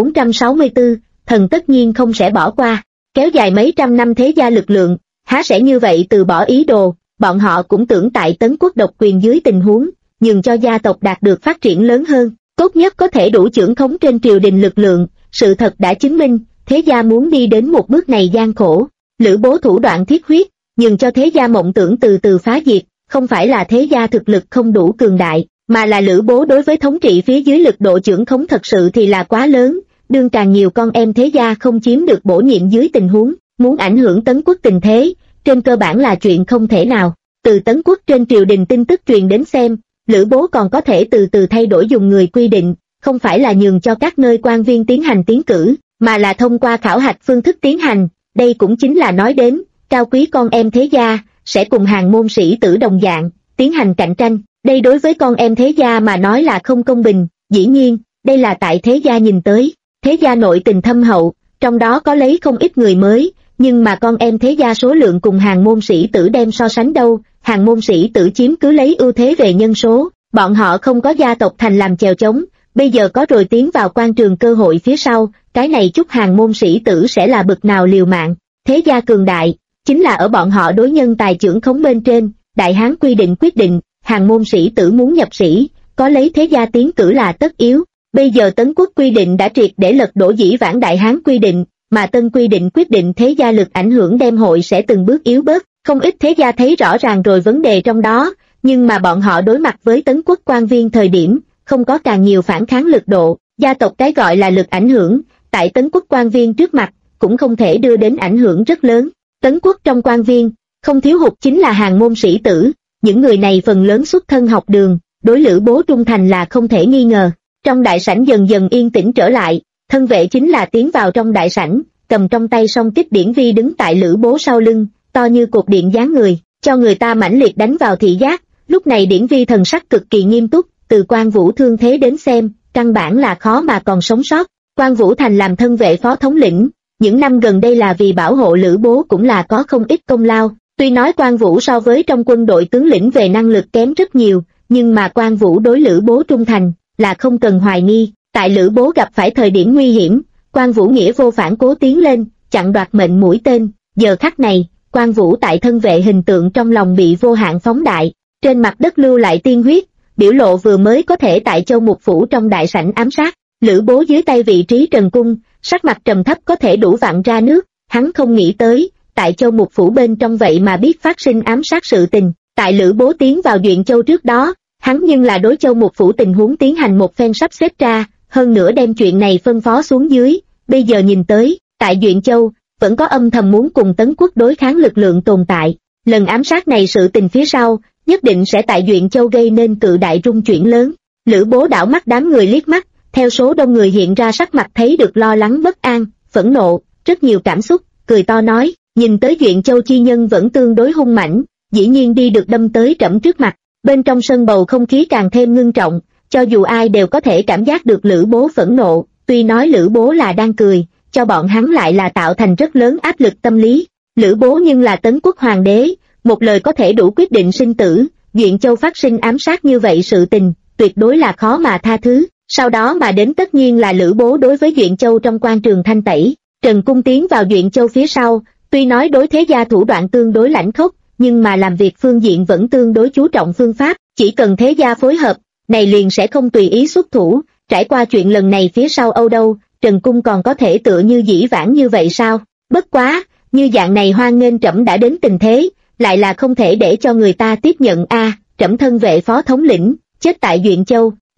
3464, thần tất nhiên không sẽ bỏ qua. Kéo dài mấy trăm năm thế gia lực lượng, há sẽ như vậy từ bỏ ý đồ, bọn họ cũng tưởng tại Tấn Quốc độc quyền dưới tình huống, nhường cho gia tộc đạt được phát triển lớn hơn, tốt nhất có thể đủ chưởng khống trên triều đình lực lượng. Sự thật đã chứng minh, thế gia muốn đi đến một bước này gian khổ. Lữ Bố thủ đoạn thiết huyết, nhường cho thế gia mộng tưởng từ từ phá diệt, không phải là thế gia thực lực không đủ cường đại, mà là Lữ Bố đối với thống trị phía dưới lực độ chưởng khống thật sự thì là quá lớn. Đương càng nhiều con em thế gia không chiếm được bổ nhiệm dưới tình huống, muốn ảnh hưởng Tấn Quốc tình thế, trên cơ bản là chuyện không thể nào. Từ Tấn Quốc trên triều đình tin tức truyền đến xem, Lữ Bố còn có thể từ từ thay đổi dùng người quy định, không phải là nhường cho các nơi quan viên tiến hành tiến cử, mà là thông qua khảo hạch phương thức tiến hành. Đây cũng chính là nói đến, cao quý con em thế gia, sẽ cùng hàng môn sĩ tử đồng dạng, tiến hành cạnh tranh. Đây đối với con em thế gia mà nói là không công bình, dĩ nhiên, đây là tại thế gia nhìn tới. Thế gia nội tình thâm hậu, trong đó có lấy không ít người mới, nhưng mà con em thế gia số lượng cùng hàng môn sĩ tử đem so sánh đâu, hàng môn sĩ tử chiếm cứ lấy ưu thế về nhân số, bọn họ không có gia tộc thành làm chèo chống, bây giờ có rồi tiến vào quan trường cơ hội phía sau, cái này chút hàng môn sĩ tử sẽ là bực nào liều mạng. Thế gia cường đại, chính là ở bọn họ đối nhân tài chưởng khống bên trên. Đại Hán quy định quyết định, hàng môn sĩ tử muốn nhập sĩ, có lấy thế gia tiến cử là tất yếu. Bây giờ Tấn Quốc quy định đã triệt để lật đổ dĩ vãng Đại Hán quy định, mà tân quy định quyết định thế gia lực ảnh hưởng đem hội sẽ từng bước yếu bớt. Không ít thế gia thấy rõ ràng rồi vấn đề trong đó, nhưng mà bọn họ đối mặt với Tấn Quốc quan viên thời điểm, không có càng nhiều phản kháng lực độ. Gia tộc cái gọi là lực ảnh hưởng, tại Tấn Quốc quan viên trước mặt, cũng không thể đưa đến ảnh hưởng rất lớn. Tấn Quốc trong quan viên, không thiếu hụt chính là hàng môn sĩ tử, những người này phần lớn xuất thân học đường, đối Lữ Bố trung thành là không thể nghi ngờ. Trong đại sảnh dần dần yên tĩnh trở lại, thân vệ chính là tiến vào trong đại sảnh, cầm trong tay song kích điển vi đứng tại Lữ Bố sau lưng, to như cột điện dáng người, cho người ta mãnh liệt đánh vào thị giác. Lúc này điển vi thần sắc cực kỳ nghiêm túc, từ Quan Vũ thương thế đến xem, căn bản là khó mà còn sống sót. Quan Vũ Thành làm thân vệ phó thống lĩnh, những năm gần đây là vì bảo hộ Lữ Bố cũng là có không ít công lao. Tuy nói Quan Vũ so với trong quân đội tướng lĩnh về năng lực kém rất nhiều, nhưng mà Quan Vũ đối Lữ Bố trung thành là không cần hoài nghi. Tại Lữ Bố gặp phải thời điểm nguy hiểm, Quan Vũ nghĩa vô phản cố tiến lên, chặn đoạt mệnh mũi tên. Giờ khắc này, Quan Vũ tại thân vệ hình tượng trong lòng bị vô hạn phóng đại, trên mặt đất lưu lại tiên huyết, biểu lộ vừa mới có thể tại Châu Mục Phủ trong đại sảnh ám sát. Lữ Bố dưới tay vị trí Trần Cung, sắc mặt trầm thấp có thể đủ vặn ra nước, hắn không nghĩ tới, tại Châu Mục Phủ bên trong vậy mà biết phát sinh ám sát sự tình. Tại Lữ Bố tiến vào Duyện Châu trước đó, hắn nhưng là đối Châu Mục Phủ tình huống tiến hành một phen sắp xếp ra, hơn nữa đem chuyện này phân phó xuống dưới. Bây giờ nhìn tới, tại Duyện Châu, vẫn có âm thầm muốn cùng Tấn Quốc đối kháng lực lượng tồn tại. Lần ám sát này sự tình phía sau, nhất định sẽ tại Duyện Châu gây nên cự đại rung chuyển lớn. Lữ Bố đảo mắt đám người liếc mắt, theo số đông người hiện ra sắc mặt thấy được lo lắng bất an, phẫn nộ, rất nhiều cảm xúc, cười to nói, nhìn tới Duyện Châu chi nhân vẫn tương đối hung mãnh, dĩ nhiên đi được đâm tới trẫm trước mặt. Bên trong sân bầu không khí càng thêm ngưng trọng, cho dù ai đều có thể cảm giác được Lữ Bố phẫn nộ, tuy nói Lữ Bố là đang cười, cho bọn hắn lại là tạo thành rất lớn áp lực tâm lý. Lữ Bố nhưng là Tấn Quốc hoàng đế, một lời có thể đủ quyết định sinh tử, Duyện Châu phát sinh ám sát như vậy sự tình, tuyệt đối là khó mà tha thứ. Sau đó mà đến tất nhiên là Lữ Bố đối với Duyện Châu trong quan trường thanh tẩy. Trần Cung tiến vào Duyện Châu phía sau, tuy nói đối thế gia thủ đoạn tương đối lãnh khốc, nhưng mà làm việc phương diện vẫn tương đối chú trọng phương pháp, chỉ cần thế gia phối hợp, này liền sẽ không tùy ý xuất thủ. Trải qua chuyện lần này phía sau Âu đâu, Trần Cung còn có thể tựa như dĩ vãng như vậy sao? Bất quá, như dạng này hoan nghênh trẫm đã đến tình thế, lại là không thể để cho người ta tiếp nhận a. Trẫm thân vệ phó thống lĩnh, chết tại Duyện Châu,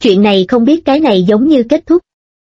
chuyện này không biết cái này giống như kết thúc.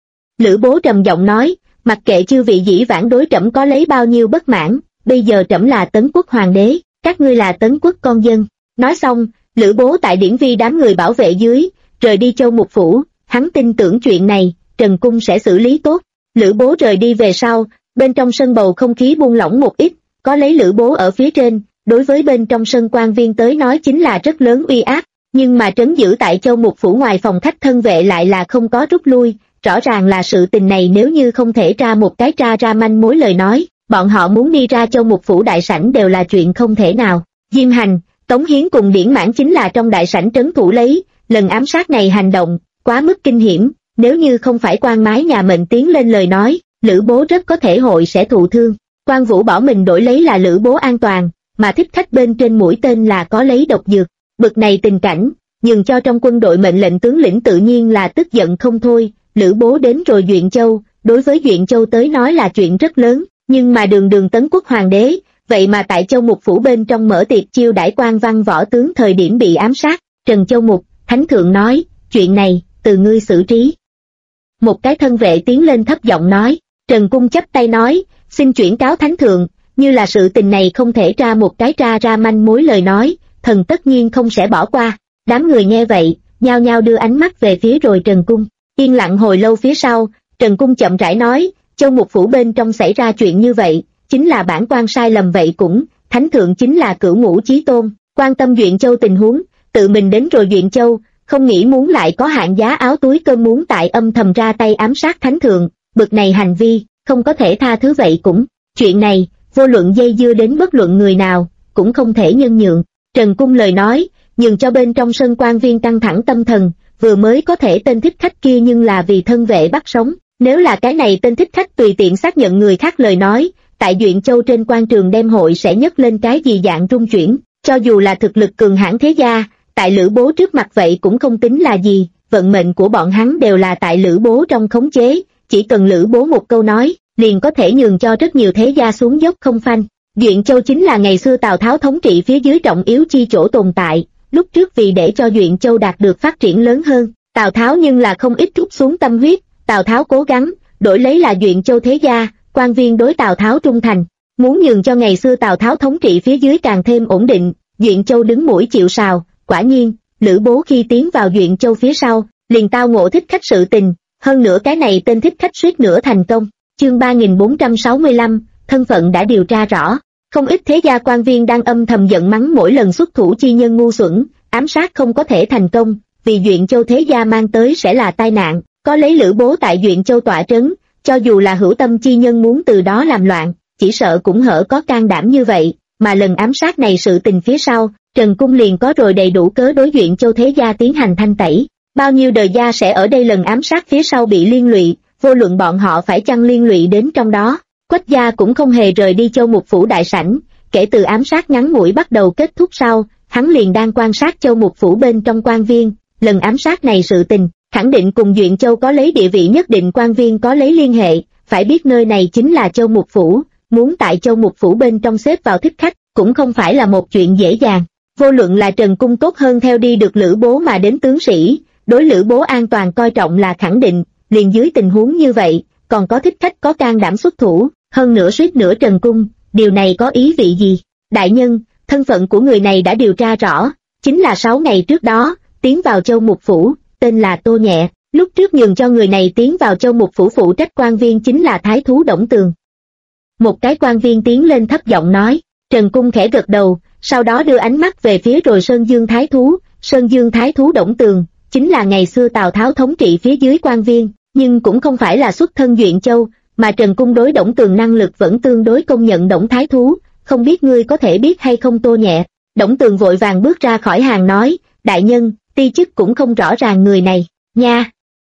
Lữ Bố trầm giọng nói, mặc kệ chư vị dĩ vãng đối trẫm có lấy bao nhiêu bất mãn, bây giờ trẫm là Tấn Quốc hoàng đế, các ngươi là Tấn Quốc con dân. Nói xong, Lữ Bố tại Điển Vi đám người bảo vệ dưới, rời đi Châu Mục Phủ, hắn tin tưởng chuyện này, Trần Cung sẽ xử lý tốt. Lữ Bố rời đi về sau, bên trong sân bầu không khí buông lỏng một ít, có lấy Lữ Bố ở phía trên, đối với bên trong sân quan viên tới nói chính là rất lớn uy áp, nhưng mà trấn giữ tại Châu Mục Phủ ngoài phòng khách thân vệ lại là không có rút lui, rõ ràng là sự tình này nếu như không thể tra một cái tra ra manh mối lời nói, bọn họ muốn đi ra Châu Mục Phủ đại sảnh đều là chuyện không thể nào. Diêm Hành, Tống Hiến cùng Điển Mãn chính là trong đại sảnh trấn thủ lấy, lần ám sát này hành động, quá mức kinh hiểm, nếu như không phải quan mái nhà mệnh tiến lên lời nói, Lữ Bố rất có thể hội sẽ thụ thương. Quan Vũ bỏ mình đổi lấy là Lữ Bố an toàn, mà thích khách bên trên mũi tên là có lấy độc dược. Bực này tình cảnh, nhường cho trong quân đội mệnh lệnh tướng lĩnh tự nhiên là tức giận không thôi. Lữ Bố đến rồi Duyện Châu, đối với Duyện Châu tới nói là chuyện rất lớn, nhưng mà đường Tấn Quốc hoàng đế, vậy mà tại Châu Mục Phủ bên trong mở tiệc chiêu đãi quan văn võ tướng thời điểm bị ám sát. Trần Châu Mục, Thánh Thượng nói, chuyện này, từ ngươi xử trí. Một cái thân vệ tiến lên thấp giọng nói, Trần Cung chắp tay nói, xin chuyển cáo Thánh Thượng, như là sự tình này không thể tra một cái tra ra manh mối lời nói, thần tất nhiên không sẽ bỏ qua. Đám người nghe vậy, nhao nhao đưa ánh mắt về phía rồi Trần Cung. Yên lặng hồi lâu phía sau, Trần Cung chậm rãi nói, Châu Mục Phủ bên trong xảy ra chuyện như vậy, chính là bản quan sai lầm vậy cũng, Thánh Thượng chính là cửu ngũ chí tôn, quan tâm Duyện Châu tình huống, tự mình đến rồi Duyện Châu, không nghĩ muốn lại có hạng giá áo túi cơm muốn tại âm thầm ra tay ám sát Thánh Thượng, bực này hành vi, không có thể tha thứ vậy cũng, chuyện này, vô luận dây dưa đến bất luận người nào, cũng không thể nhân nhượng. Trần Cung lời nói, nhường cho bên trong sân quan viên căng thẳng tâm thần, vừa mới có thể tên thích khách kia nhưng là vì thân vệ bắt sống, nếu là cái này tên thích khách tùy tiện xác nhận người khác lời nói, tại Duyện Châu trên quan trường đem hội sẽ nhấc lên cái gì dạng rung chuyển, cho dù là thực lực cường hãn thế gia, tại Lữ Bố trước mặt vậy cũng không tính là gì, vận mệnh của bọn hắn đều là tại Lữ Bố trong khống chế, chỉ cần Lữ Bố một câu nói, liền có thể nhường cho rất nhiều thế gia xuống dốc không phanh. Duyện Châu chính là ngày xưa Tào Tháo thống trị phía dưới trọng yếu chi chỗ tồn tại, lúc trước vì để cho Duyện Châu đạt được phát triển lớn hơn, Tào Tháo nhưng là không ít trút xuống tâm huyết, Tào Tháo cố gắng, đổi lấy là Duyện Châu thế gia, quan viên đối Tào Tháo trung thành, muốn nhường cho ngày xưa Tào Tháo thống trị phía dưới càng thêm ổn định, Duyện Châu đứng mũi chịu sào, quả nhiên, Lữ Bố khi tiến vào Duyện Châu phía sau, liền tao ngộ thích khách sự tình, hơn nữa cái này tên thích khách suýt nữa thành công. Chương 3465, thân phận đã điều tra rõ, không ít thế gia quan viên đang âm thầm giận mắng mỗi lần xuất thủ chi nhân ngu xuẩn, ám sát không có thể thành công, vì Duyện Châu thế gia mang tới sẽ là tai nạn, có lấy Lữ Bố tại Duyện Châu tọa trấn, cho dù là hữu tâm chi nhân muốn từ đó làm loạn, chỉ sợ cũng hở có can đảm như vậy, mà lần ám sát này sự tình phía sau, Trần Cung liền có rồi đầy đủ cớ đối Duyện Châu thế gia tiến hành thanh tẩy, bao nhiêu đời gia sẽ ở đây lần ám sát phía sau bị liên lụy, vô luận bọn họ phải chăng liên lụy đến trong đó. Quách gia cũng không hề rời đi Châu Mục Phủ đại sảnh, kể từ ám sát ngắn ngủi bắt đầu kết thúc sau, hắn liền đang quan sát Châu Mục Phủ bên trong quan viên, lần ám sát này sự tình, khẳng định cùng Duyện Châu có lấy địa vị nhất định quan viên có lấy liên hệ, phải biết nơi này chính là Châu Mục Phủ, muốn tại Châu Mục Phủ bên trong xếp vào thích khách, cũng không phải là một chuyện dễ dàng. Vô luận là Trần Cung tốt hơn theo đi được Lữ Bố mà đến tướng sĩ, đối Lữ Bố an toàn coi trọng là khẳng định, liền dưới tình huống như vậy, còn có thích khách có can đảm xuất thủ, hơn nữa suýt nữa Trần Cung, điều này có ý vị gì? Đại nhân, thân phận của người này đã điều tra rõ, chính là 6 ngày trước đó, tiến vào Châu Mục Phủ, tên là Tô Nhẹ, lúc trước nhường cho người này tiến vào Châu Mục Phủ phụ trách quan viên chính là Thái Thú Đổng Tường. Một cái quan viên tiến lên thấp giọng nói, Trần Cung khẽ gật đầu, sau đó đưa ánh mắt về phía rồi Sơn Dương Thái Thú, Sơn Dương Thái Thú Đổng Tường, chính là ngày xưa Tào Tháo thống trị phía dưới quan viên, nhưng cũng không phải là xuất thân Duyện Châu, mà Trần Cung đối Đổng Tường năng lực vẫn tương đối công nhận Đổng Thái Thú, không biết ngươi có thể biết hay không Tô Nhẹ. Đổng Tường vội vàng bước ra khỏi hàng nói, đại nhân, ti chức cũng không rõ ràng người này, nha.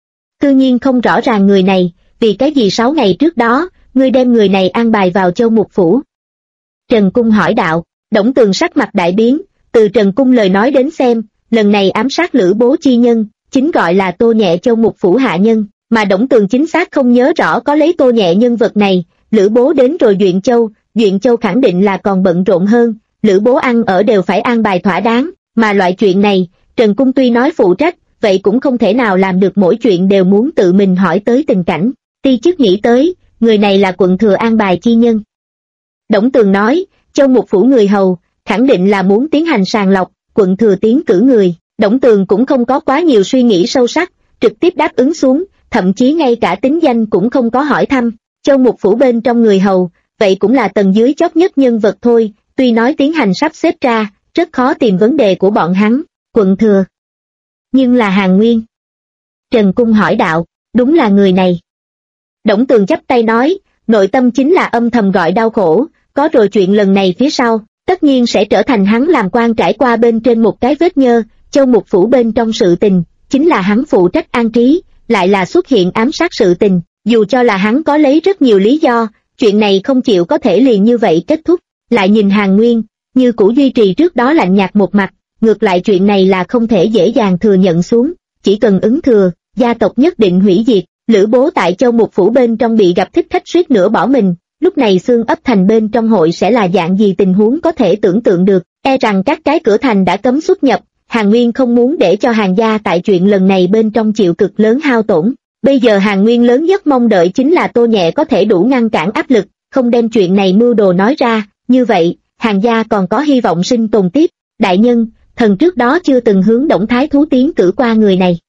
Tự nhiên không rõ ràng người này, vì cái gì 6 ngày trước đó, ngươi đem người này an bài vào Châu Mục Phủ? Trần Cung hỏi đạo. Đổng Tường sắc mặt đại biến, từ Trần Cung lời nói đến xem, lần này ám sát Lữ Bố chi nhân, chính gọi là Tô Nhẹ Châu Mục Phủ hạ nhân, mà Đổng Tường chính xác không nhớ rõ có lấy Tô Nhẹ nhân vật này. Lữ Bố đến rồi Duyện Châu khẳng định là còn bận rộn hơn, Lữ Bố ăn ở đều phải an bài thỏa đáng, mà loại chuyện này, Trần Cung tuy nói phụ trách, vậy cũng không thể nào làm được mỗi chuyện đều muốn tự mình hỏi tới tình cảnh. Ti chức nghĩ tới, người này là quận thừa an bài chi nhân. Đổng Tường nói, Châu Mục Phủ người hầu, khẳng định là muốn tiến hành sàng lọc, quận thừa tiến cử người. Đổng Tường cũng không có quá nhiều suy nghĩ sâu sắc, trực tiếp đáp ứng xuống, thậm chí ngay cả tính danh cũng không có hỏi thăm. Châu Mục Phủ bên trong người hầu, vậy cũng là tầng dưới chót nhất nhân vật thôi, tuy nói tiến hành sắp xếp ra, rất khó tìm vấn đề của bọn hắn. Quận thừa, nhưng là Hàn Nguyên. Trần Cung hỏi đạo, đúng là người này. Đổng Tường chắp tay nói, nội tâm chính là âm thầm gọi đau khổ, có rồi chuyện lần này phía sau, tất nhiên sẽ trở thành hắn làm quan trải qua bên trên một cái vết nhơ. Châu Mục Phủ bên trong sự tình, chính là hắn phụ trách an trí, lại là xuất hiện ám sát sự tình, dù cho là hắn có lấy rất nhiều lý do, chuyện này không chịu có thể liền như vậy kết thúc. Lại nhìn Hàn Nguyên, như cũ duy trì trước đó lạnh nhạt một mặt, ngược lại chuyện này là không thể dễ dàng thừa nhận xuống, chỉ cần ứng thừa, gia tộc nhất định hủy diệt. Lữ Bố tại Châu Mục Phủ bên trong bị gặp thích khách suýt nữa bỏ mình, lúc này xương ấp thành bên trong hội sẽ là dạng gì tình huống có thể tưởng tượng được, e rằng các cái cửa thành đã cấm xuất nhập. Hàn Nguyên không muốn để cho Hàn gia tại chuyện lần này bên trong chịu cực lớn hao tổn. Bây giờ Hàn Nguyên lớn nhất mong đợi chính là Tô Nhẹ có thể đủ ngăn cản áp lực, không đem chuyện này mưu đồ nói ra, như vậy, Hàn gia còn có hy vọng sinh tồn tiếp. Đại nhân, thần trước đó chưa từng hướng Đổng Thái Thú tiến cử qua người này.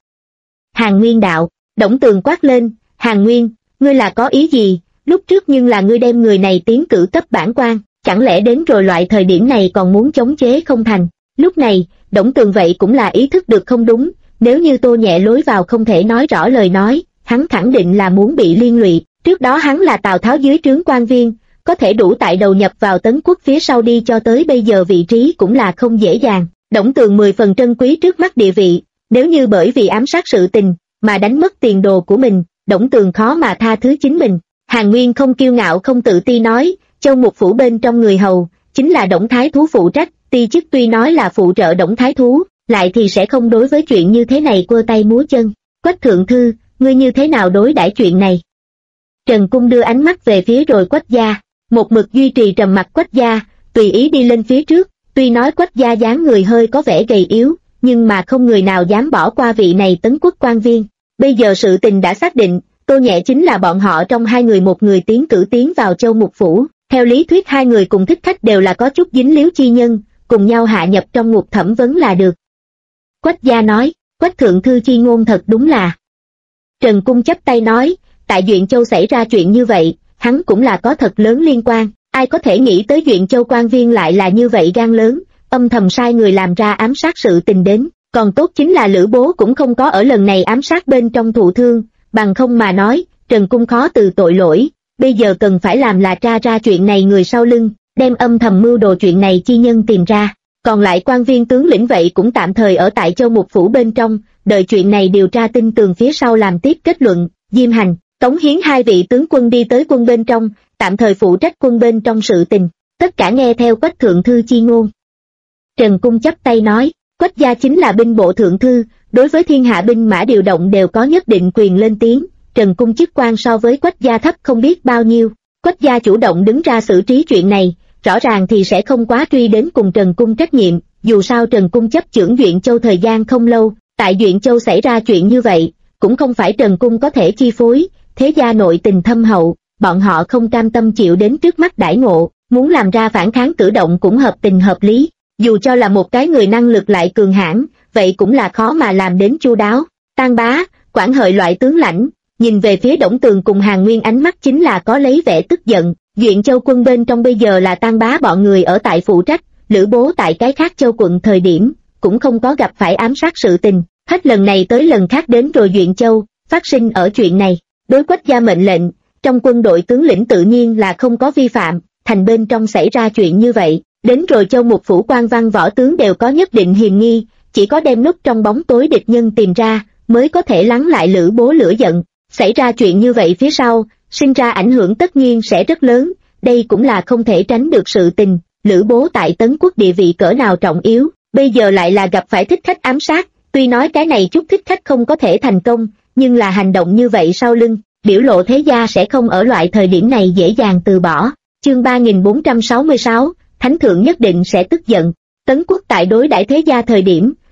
Hàn Nguyên đạo, Đổng Tường quát lên, Hàn Nguyên, ngươi là có ý gì, lúc trước nhưng là ngươi đem người này tiến cử cấp bản quan, chẳng lẽ đến rồi loại thời điểm này còn muốn chống chế không thành. Lúc này, Đổng Tường vậy cũng là ý thức được không đúng, nếu như Tô Nhẹ lối vào không thể nói rõ lời nói, hắn khẳng định là muốn bị liên lụy. Trước đó hắn là Tào Tháo dưới trướng quan viên, có thể đủ tại đầu nhập vào Tấn Quốc phía sau đi cho tới bây giờ vị trí cũng là không dễ dàng. Đổng Tường 10 phần trân quý trước mắt địa vị, nếu như bởi vì ám sát sự tình mà đánh mất tiền đồ của mình, Đổng Tường khó mà tha thứ chính mình. Hàn Nguyên không kiêu ngạo không tự ti nói, Châu Mục Phủ bên trong người hầu, chính là Đổng Thái Thú phụ trách, ti chức tuy nói là phụ trợ Đổng Thái Thú, lại thì sẽ không đối với chuyện như thế này quơ tay múa chân. Quách thượng thư, ngươi như thế nào đối đãi chuyện này? Trần Cung đưa ánh mắt về phía rồi Quách gia, một mực duy trì trầm mặc Quách gia, tùy ý đi lên phía trước, tuy nói Quách gia dáng người hơi có vẻ gầy yếu, nhưng mà không người nào dám bỏ qua vị này Tấn Quốc quan viên. Bây giờ sự tình đã xác định, Tô Nhẹ chính là bọn họ trong hai người một người tiến cử tiến vào Châu Mục Phủ. Theo lý thuyết hai người cùng thích khách đều là có chút dính líu chi nhân, cùng nhau hạ nhập trong ngục thẩm vấn là được. Quách gia nói, Quách thượng thư chi ngôn thật đúng là. Trần Cung chắp tay nói, tại Duyện Châu xảy ra chuyện như vậy, hắn cũng là có thật lớn liên quan, ai có thể nghĩ tới Duyện Châu quan viên lại là như vậy gan lớn, âm thầm sai người làm ra ám sát sự tình đến, còn tốt chính là Lữ Bố cũng không có ở lần này ám sát bên trong thụ thương, bằng không mà nói, Trần Cung khó từ tội lỗi, bây giờ cần phải làm là tra ra chuyện này người sau lưng, đem âm thầm mưu đồ chuyện này chi nhân tìm ra. Còn lại quan viên tướng lĩnh vậy cũng tạm thời ở tại Châu Mục Phủ bên trong, đợi chuyện này điều tra tin tường phía sau làm tiếp kết luận. Diêm Hành, Tống Hiến hai vị tướng quân đi tới quân bên trong, tạm thời phụ trách quân bên trong sự tình, tất cả nghe theo Quách thượng thư chi ngôn. Trần Cung chắp tay nói, Quách gia chính là binh bộ thượng thư, đối với thiên hạ binh mã điều động đều có nhất định quyền lên tiếng. Trần Cung chức quan so với Quách gia thấp không biết bao nhiêu, Quách gia chủ động đứng ra xử trí chuyện này, rõ ràng thì sẽ không quá truy đến cùng Trần Cung trách nhiệm, dù sao Trần Cung chấp chưởng Duyện Châu thời gian không lâu, tại Duyện Châu xảy ra chuyện như vậy, cũng không phải Trần Cung có thể chi phối, thế gia nội tình thâm hậu, bọn họ không cam tâm chịu đến trước mắt đãi ngộ, muốn làm ra phản kháng cử động cũng hợp tình hợp lý, dù cho là một cái người năng lực lại cường hãn, vậy cũng là khó mà làm đến chu đáo. Tang Bá, Quản Hợi loại tướng lãnh, nhìn về phía Đổng Tường cùng Hàn Nguyên ánh mắt chính là có lấy vẻ tức giận. Duyện Châu quân bên trong bây giờ là Tang Bá bọn người ở tại phụ trách, Lữ Bố tại cái khác châu quận thời điểm, cũng không có gặp phải ám sát sự tình, hết lần này tới lần khác đến rồi Duyện Châu, phát sinh ở chuyện này. Đối Quách gia mệnh lệnh, trong quân đội tướng lĩnh tự nhiên là không có vi phạm, thành bên trong xảy ra chuyện như vậy, đến rồi Châu Mục Phủ quan văn võ tướng đều có nhất định hiềm nghi, chỉ có đem núp trong bóng tối địch nhân tìm ra, mới có thể lắng lại Lữ Bố lửa giận. Xảy ra chuyện như vậy phía sau, sinh ra ảnh hưởng tất nhiên sẽ rất lớn, đây cũng là không thể tránh được sự tình. Lữ Bố tại Tấn Quốc địa vị cỡ nào trọng yếu, bây giờ lại là gặp phải thích khách ám sát, tuy nói cái này chút thích khách không có thể thành công, nhưng là hành động như vậy sau lưng, biểu lộ thế gia sẽ không ở loại thời điểm này dễ dàng từ bỏ. Chương 3466, Thánh thượng nhất định sẽ tức giận. Tấn Quốc tại đối đãi thế gia thời điểm,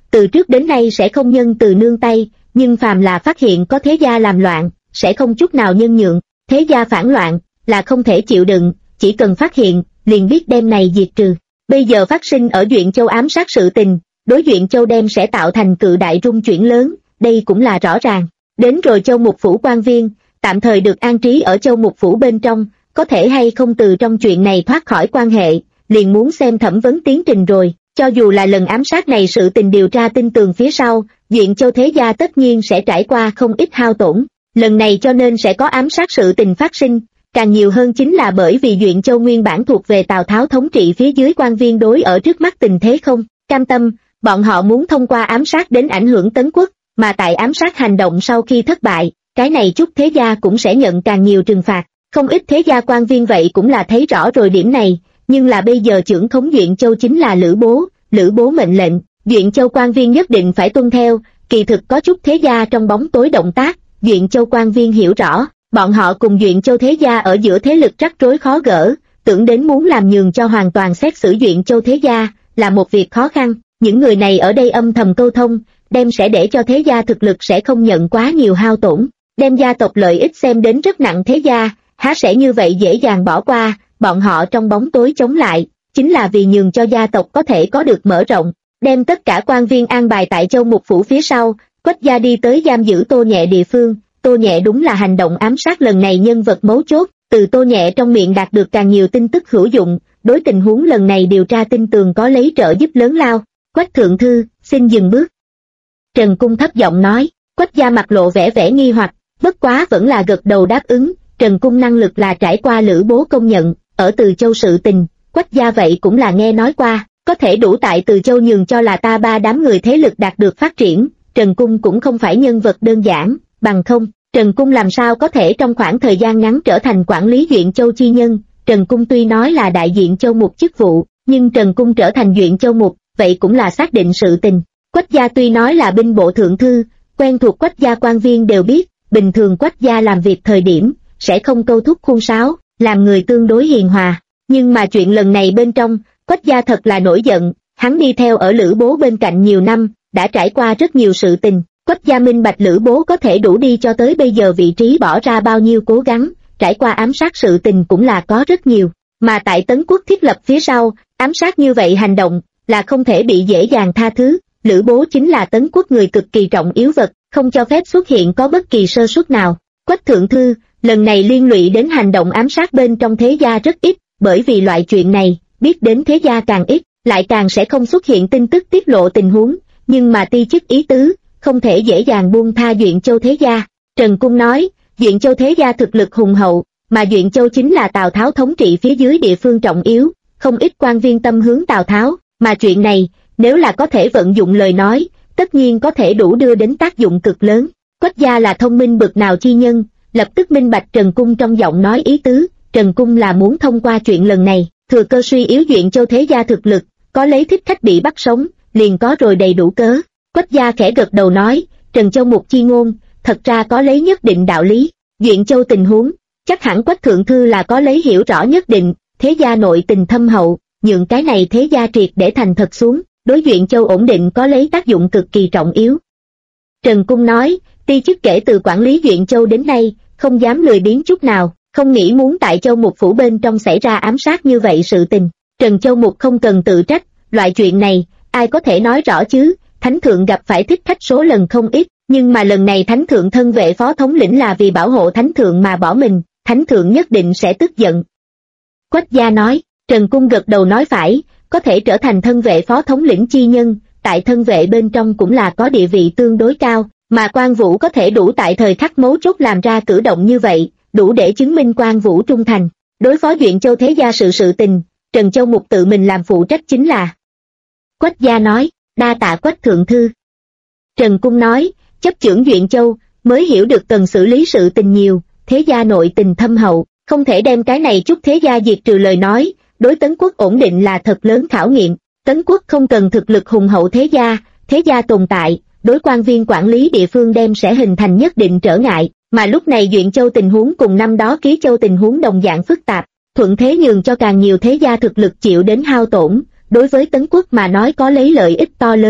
từ trước đến nay sẽ không nhân từ nương tay, nhưng phàm là phát hiện có thế gia làm loạn, sẽ không chút nào nhân nhượng. Thế gia phản loạn là không thể chịu đựng, chỉ cần phát hiện, liền biết đem này diệt trừ. Bây giờ phát sinh ở Duyện Châu ám sát sự tình, đối Duyện Châu đem sẽ tạo thành cự đại rung chuyển lớn, đây cũng là rõ ràng. Đến rồi Châu Mục Phủ quan viên, tạm thời được an trí ở Châu Mục Phủ bên trong, có thể hay không từ trong chuyện này thoát khỏi quan hệ, liền muốn xem thẩm vấn tiến trình rồi. Cho dù là lần ám sát này sự tình điều tra tin tường phía sau, Duyện Châu thế gia tất nhiên sẽ trải qua không ít hao tổn. Lần này cho nên sẽ có ám sát sự tình phát sinh, càng nhiều hơn chính là bởi vì Duyện Châu nguyên bản thuộc về Tào Tháo thống trị phía dưới quan viên đối ở trước mắt tình thế không cam tâm, bọn họ muốn thông qua ám sát đến ảnh hưởng Tấn Quốc, mà tại ám sát hành động sau khi thất bại, cái này chút thế gia cũng sẽ nhận càng nhiều trừng phạt. Không ít thế gia quan viên vậy cũng là thấy rõ rồi điểm này, nhưng là bây giờ trưởng khống Duyện Châu chính là Lữ Bố mệnh lệnh, Duyện Châu quan viên nhất định phải tuân theo. Kỳ thực có chút thế gia trong bóng tối động tác, Duyện Châu quan viên hiểu rõ, bọn họ cùng Duyện Châu thế gia ở giữa thế lực rắc rối khó gỡ, tưởng đến muốn làm nhường cho hoàn toàn xét xử Duyện Châu thế gia là một việc khó khăn. Những người này ở đây âm thầm câu thông, đem sẽ để cho thế gia thực lực sẽ không nhận quá nhiều hao tổn, đem gia tộc lợi ích xem đến rất nặng thế gia, há sẽ như vậy dễ dàng bỏ qua. Bọn họ trong bóng tối chống lại, chính là vì nhường cho gia tộc có thể có được mở rộng, đem tất cả quan viên an bài tại Châu Mục Phủ phía sau. Quách gia đi tới giam giữ Tô Nhẹ địa phương, Tô Nhẹ đúng là hành động ám sát lần này nhân vật mấu chốt, từ Tô Nhẹ trong miệng đạt được càng nhiều tin tức hữu dụng, đối tình huống lần này điều tra tin tường có lấy trợ giúp lớn lao. Quách thượng thư, xin dừng bước. Trần Cung thấp giọng nói. Quách gia mặt lộ vẻ nghi hoặc, bất quá vẫn là gật đầu đáp ứng. Trần Cung năng lực là trải qua Lữ Bố công nhận, ở Từ Châu sự tình, Quách gia vậy cũng là nghe nói qua, có thể đủ tại Từ Châu nhường cho là ta ba đám người thế lực đạt được phát triển. Trần Cung cũng không phải nhân vật đơn giản, bằng không, Trần Cung làm sao có thể trong khoảng thời gian ngắn trở thành quản lý Duyện Châu chi nhân. Trần Cung tuy nói là đại diện Châu Mục chức vụ, nhưng Trần Cung trở thành Duyện Châu Mục, vậy cũng là xác định sự tình. Quách gia tuy nói là binh bộ thượng thư, quen thuộc Quách gia quan viên đều biết, bình thường Quách gia làm việc thời điểm, sẽ không câu thúc khuôn sáo, làm người tương đối hiền hòa. Nhưng mà chuyện lần này bên trong, Quách gia thật là nổi giận, hắn đi theo ở Lữ Bố bên cạnh nhiều năm, đã trải qua rất nhiều sự tình. Quách gia minh bạch Lữ Bố có thể đủ đi cho tới bây giờ vị trí bỏ ra bao nhiêu cố gắng, trải qua ám sát sự tình cũng là có rất nhiều. Mà tại Tấn Quốc thiết lập phía sau, ám sát như vậy hành động, là không thể bị dễ dàng tha thứ. Lữ Bố chính là Tấn Quốc người cực kỳ trọng yếu vật, không cho phép xuất hiện có bất kỳ sơ suất nào. Quách thượng thư, lần này liên lụy đến hành động ám sát bên trong thế gia rất ít, bởi vì loại chuyện này, biết đến thế gia càng ít, lại càng sẽ không xuất hiện tin tức tiết lộ tình huống, nhưng mà ti chức ý tứ, không thể dễ dàng buông tha Duyện Châu thế gia. Trần Cung nói, Duyện Châu thế gia thực lực hùng hậu, mà Duyện Châu chính là Tào Tháo thống trị phía dưới địa phương trọng yếu, không ít quan viên tâm hướng Tào Tháo, mà chuyện này, nếu là có thể vận dụng lời nói, tất nhiên có thể đủ đưa đến tác dụng cực lớn. Quách gia là thông minh bực nào chi nhân, lập tức minh bạch Trần Cung trong giọng nói ý tứ. Trần Cung là muốn thông qua chuyện lần này, thừa cơ suy yếu Duyện Châu thế gia thực lực, có lấy thích khách bị bắt sống, liền có rồi đầy đủ cớ. Quách gia khẽ gật đầu nói, Trần Châu Mục chi ngôn, thật ra có lấy nhất định đạo lý. Duyện Châu tình huống, chắc hẳn Quách thượng thư là có lấy hiểu rõ nhất định, thế gia nội tình thâm hậu, nhượng cái này thế gia triệt để thành thật xuống, đối Duyện Châu ổn định có lấy tác dụng cực kỳ trọng yếu. Trần Cung nói, ti chức kể từ quản lý Duyện Châu đến nay, không dám lười biếng chút nào, không nghĩ muốn tại Châu Mục phủ bên trong xảy ra ám sát như vậy sự tình. Trần Châu Mục không cần tự trách, loại chuyện này, ai có thể nói rõ chứ. Thánh thượng gặp phải thích khách số lần không ít, nhưng mà lần này thánh thượng thân vệ phó thống lĩnh là vì bảo hộ thánh thượng mà bỏ mình, thánh thượng nhất định sẽ tức giận. Quách gia nói, Trần Cung gật đầu nói phải, có thể trở thành thân vệ phó thống lĩnh chi nhân, tại thân vệ bên trong cũng là có địa vị tương đối cao, mà Quan Vũ có thể đủ tại thời khắc mấu chốt làm ra cử động như vậy, đủ để chứng minh Quan Vũ trung thành. Đối phó Duyện Châu thế gia sự tình, Trần Châu Mục tự mình làm phụ trách chính là. Quách gia nói, đa tạ Quách thượng thư. Trần Cung nói, chấp chưởng Duyện Châu, mới hiểu được cần xử lý sự tình nhiều, thế gia nội tình thâm hậu, không thể đem cái này chút thế gia diệt trừ lời nói, đối Tấn Quốc ổn định là thật lớn khảo nghiệm. Tấn Quốc không cần thực lực hùng hậu thế gia tồn tại, đối quan viên quản lý địa phương đem sẽ hình thành nhất định trở ngại, mà lúc này Duyện Châu tình huống cùng năm đó Ký Châu tình huống đồng dạng phức tạp, thuận thế nhường cho càng nhiều thế gia thực lực chịu đến hao tổn, đối với Tấn Quốc mà nói có lấy lợi ích to lớn,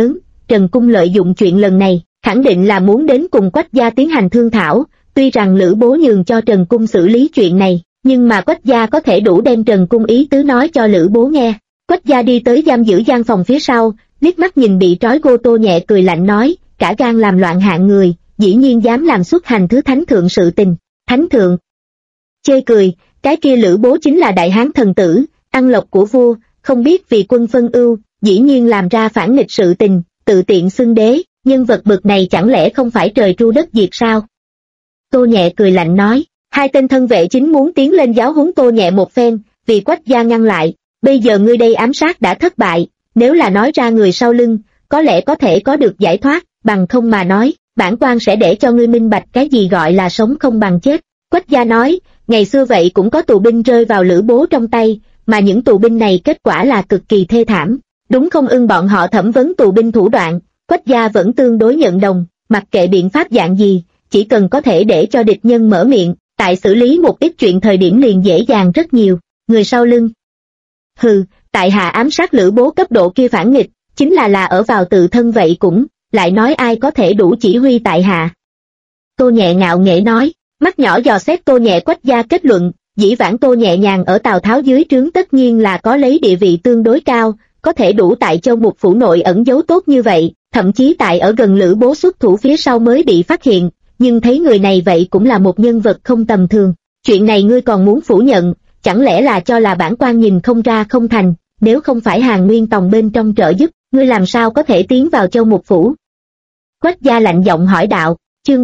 Trần Cung lợi dụng chuyện lần này, khẳng định là muốn đến cùng Quách gia tiến hành thương thảo, tuy rằng Lữ Bố nhường cho Trần Cung xử lý chuyện này, nhưng mà Quách gia có thể đủ đem Trần Cung ý tứ nói cho Lữ Bố nghe. Quách gia đi tới giam giữ gian phòng phía sau, liếc mắt nhìn bị trói Cô Tô Nhẹ cười lạnh nói, cả gan làm loạn hạng người, dĩ nhiên dám làm xuất hành thứ thánh thượng sự tình. Thánh thượng? Chê cười, cái kia Lữ Bố chính là đại hán thần tử, ăn lộc của vua, không biết vì quân phân ưu, dĩ nhiên làm ra phản nghịch sự tình, tự tiện xưng đế, nhân vật bực này chẳng lẽ không phải trời tru đất diệt sao? Tô Nhẹ cười lạnh nói, hai tên thân vệ chính muốn tiến lên giáo huấn Tô Nhẹ một phen, vì Quách gia ngăn lại, bây giờ ngươi đây ám sát đã thất bại, nếu là nói ra người sau lưng, có lẽ có thể có được giải thoát, bằng không mà nói, bản quan sẽ để cho ngươi minh bạch cái gì gọi là sống không bằng chết. Quách gia nói, ngày xưa vậy cũng có tù binh rơi vào Lữ Bố trong tay, mà những tù binh này kết quả là cực kỳ thê thảm, đúng không ưng bọn họ thẩm vấn tù binh thủ đoạn, Quách gia vẫn tương đối nhận đồng, mặc kệ biện pháp dạng gì, chỉ cần có thể để cho địch nhân mở miệng, tại xử lý một ít chuyện thời điểm liền dễ dàng rất nhiều. Người sau lưng? Hừ, tại hạ ám sát Lữ Bố cấp độ kia phản nghịch, chính là ở vào tự thân vậy cũng, lại nói ai có thể đủ chỉ huy tại hạ. Tô Nhẹ ngạo nghễ nói, mắt nhỏ dò xét Tô Nhẹ. Quách gia kết luận, dĩ vãng Tô Nhẹ nhàn ở Tào Tháo dưới trướng tất nhiên là có lấy địa vị tương đối cao, có thể đủ tại Châu Mục phủ nội ẩn giấu tốt như vậy, thậm chí tại ở gần Lữ Bố xuất thủ phía sau mới bị phát hiện, nhưng thấy người này vậy cũng là một nhân vật không tầm thường. Chuyện này ngươi còn muốn phủ nhận, chẳng lẽ là cho là bản quan nhìn không ra không thành, nếu không phải Hàn Nguyên Tòng bên trong trợ giúp, ngươi làm sao có thể tiến vào Châu Mục phủ? Quách gia lạnh giọng hỏi đạo. Chương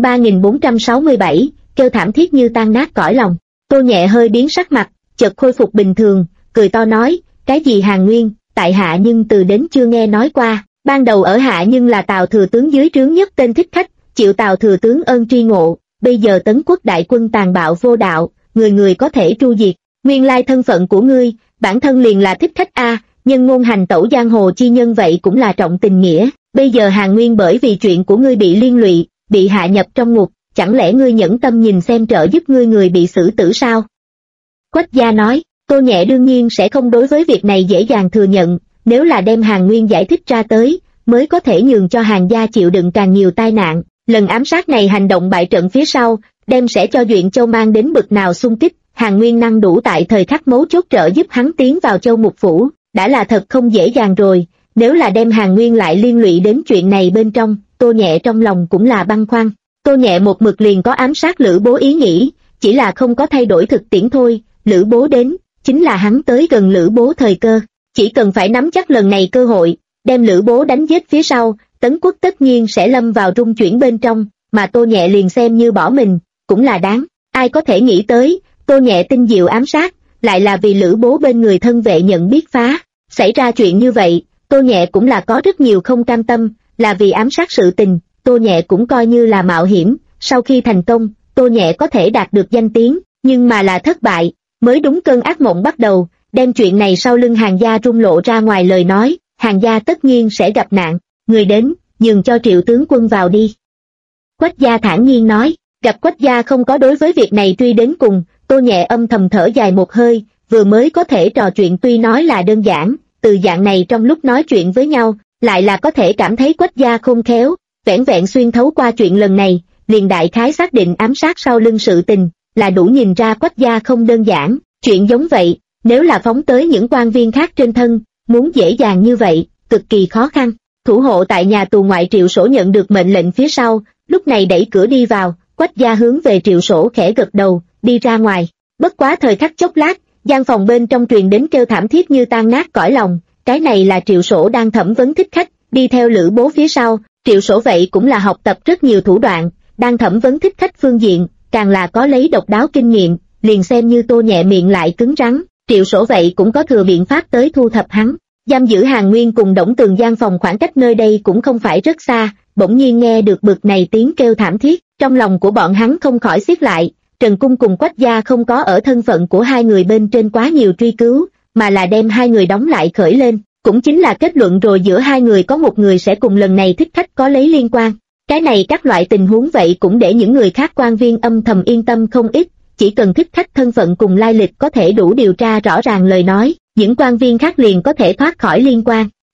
3467, kêu thảm thiết như tan nát cõi lòng. Tô Nhẹ hơi biến sắc mặt, chợt khôi phục bình thường, cười to nói, cái gì Hàn Nguyên, tại hạ nhưng từ đến chưa nghe nói qua, ban đầu ở hạ nhưng là Tào thừa tướng dưới trướng nhất tên thích khách, chịu Tào thừa tướng ơn tri ngộ, bây giờ Tấn Quốc đại quân tàn bạo vô đạo, người người có thể tru diệt, nguyên lai thân phận của ngươi, bản thân liền là thích khách a, nhân ngôn hành tẩu giang hồ chi nhân vậy cũng là trọng tình nghĩa, bây giờ Hàn Nguyên bởi vì chuyện của ngươi bị liên lụy, bị hạ nhập trong ngục, chẳng lẽ ngươi nhẫn tâm nhìn xem trợ giúp ngươi người bị xử tử sao? Quách gia nói, Tô Nhẹ đương nhiên sẽ không đối với việc này dễ dàng thừa nhận, nếu là đem Hàn Nguyên giải thích ra tới, mới có thể nhường cho Hàn gia chịu đựng càng nhiều tai nạn. Lần ám sát này hành động bại trận phía sau, đem sẽ cho Duyện Châu mang đến bực nào xung kích, Hàn Nguyên năng đủ tại thời khắc mấu chốt trợ giúp hắn tiến vào Châu Mục phủ, đã là thật không dễ dàng rồi, nếu là đem Hàn Nguyên lại liên lụy đến chuyện này bên trong, Tô Nhẹ trong lòng cũng là băn khoăn. Tô Nhẹ một mực liền có ám sát Lữ Bố ý nghĩ, chỉ là không có thay đổi thực tiễn thôi, Lữ Bố đến, chính là hắn tới gần Lữ Bố thời cơ, chỉ cần phải nắm chắc lần này cơ hội, đem Lữ Bố đánh giết phía sau, Tấn Quốc tất nhiên sẽ lâm vào rung chuyển bên trong, mà Tô Nhẹ liền xem như bỏ mình, cũng là đáng, ai có thể nghĩ tới, Tô Nhẹ tinh diệu ám sát, lại là vì Lữ Bố bên người thân vệ nhận biết phá, xảy ra chuyện như vậy, Tô Nhẹ cũng là có rất nhiều không cam tâm, là vì ám sát sự tình, Tô Nhẹ cũng coi như là mạo hiểm, sau khi thành công, Tô Nhẹ có thể đạt được danh tiếng, nhưng mà là thất bại, mới đúng cơn ác mộng bắt đầu, đem chuyện này sau lưng Hàn gia trung lộ ra ngoài lời nói, Hàn gia tất nhiên sẽ gặp nạn, người đến, nhường cho Triệu tướng quân vào đi. Quách gia thản nhiên nói, gặp Quách gia không có đối với việc này truy đến cùng, Tô Nhẹ âm thầm thở dài một hơi, vừa mới có thể trò chuyện tuy nói là đơn giản, từ dạng này trong lúc nói chuyện với nhau, lại là có thể cảm thấy Quách gia khôn khéo, vẻn vẹn xuyên thấu qua chuyện lần này, liền đại khái xác định ám sát sau lưng sự tình, là đủ nhìn ra Quách gia không đơn giản, chuyện giống vậy, nếu là phóng tới những quan viên khác trên thân, muốn dễ dàng như vậy, cực kỳ khó khăn. Thủ hộ tại nhà tù ngoại Triệu Sổ nhận được mệnh lệnh phía sau, lúc này đẩy cửa đi vào, Quách gia hướng về Triệu Sổ khẽ gật đầu, đi ra ngoài. Bất quá thời khắc chốc lát, gian phòng bên trong truyền đến kêu thảm thiết như tan nát cõi lòng, cái này là Triệu Sổ đang thẩm vấn thích khách, đi theo Lữ Bố phía sau, Triệu Sổ vậy cũng là học tập rất nhiều thủ đoạn, đang thẩm vấn thích khách phương diện, càng là có lấy độc đáo kinh nghiệm, liền xem như Tô Nhẹ miệng lại cứng rắn, Triệu Sổ vậy cũng có thừa biện pháp tới thu thập hắn. Giam giữ Hàn Nguyên cùng Đổng Tường gian phòng khoảng cách nơi đây cũng không phải rất xa, bỗng nhiên nghe được bực này tiếng kêu thảm thiết, trong lòng của bọn hắn không khỏi xiết lại, Trần Cung cùng Quách gia không có ở thân phận của hai người bên trên quá nhiều truy cứu, mà là đem hai người đóng lại khởi lên, cũng chính là kết luận rồi giữa hai người có một người sẽ cùng lần này thích khách có lấy liên quan. Cái này các loại tình huống vậy cũng để những người khác quan viên âm thầm yên tâm không ít, chỉ cần thích khách thân phận cùng lai lịch có thể đủ điều tra rõ ràng lời nói, những quan viên khác liền có thể thoát khỏi liên quan.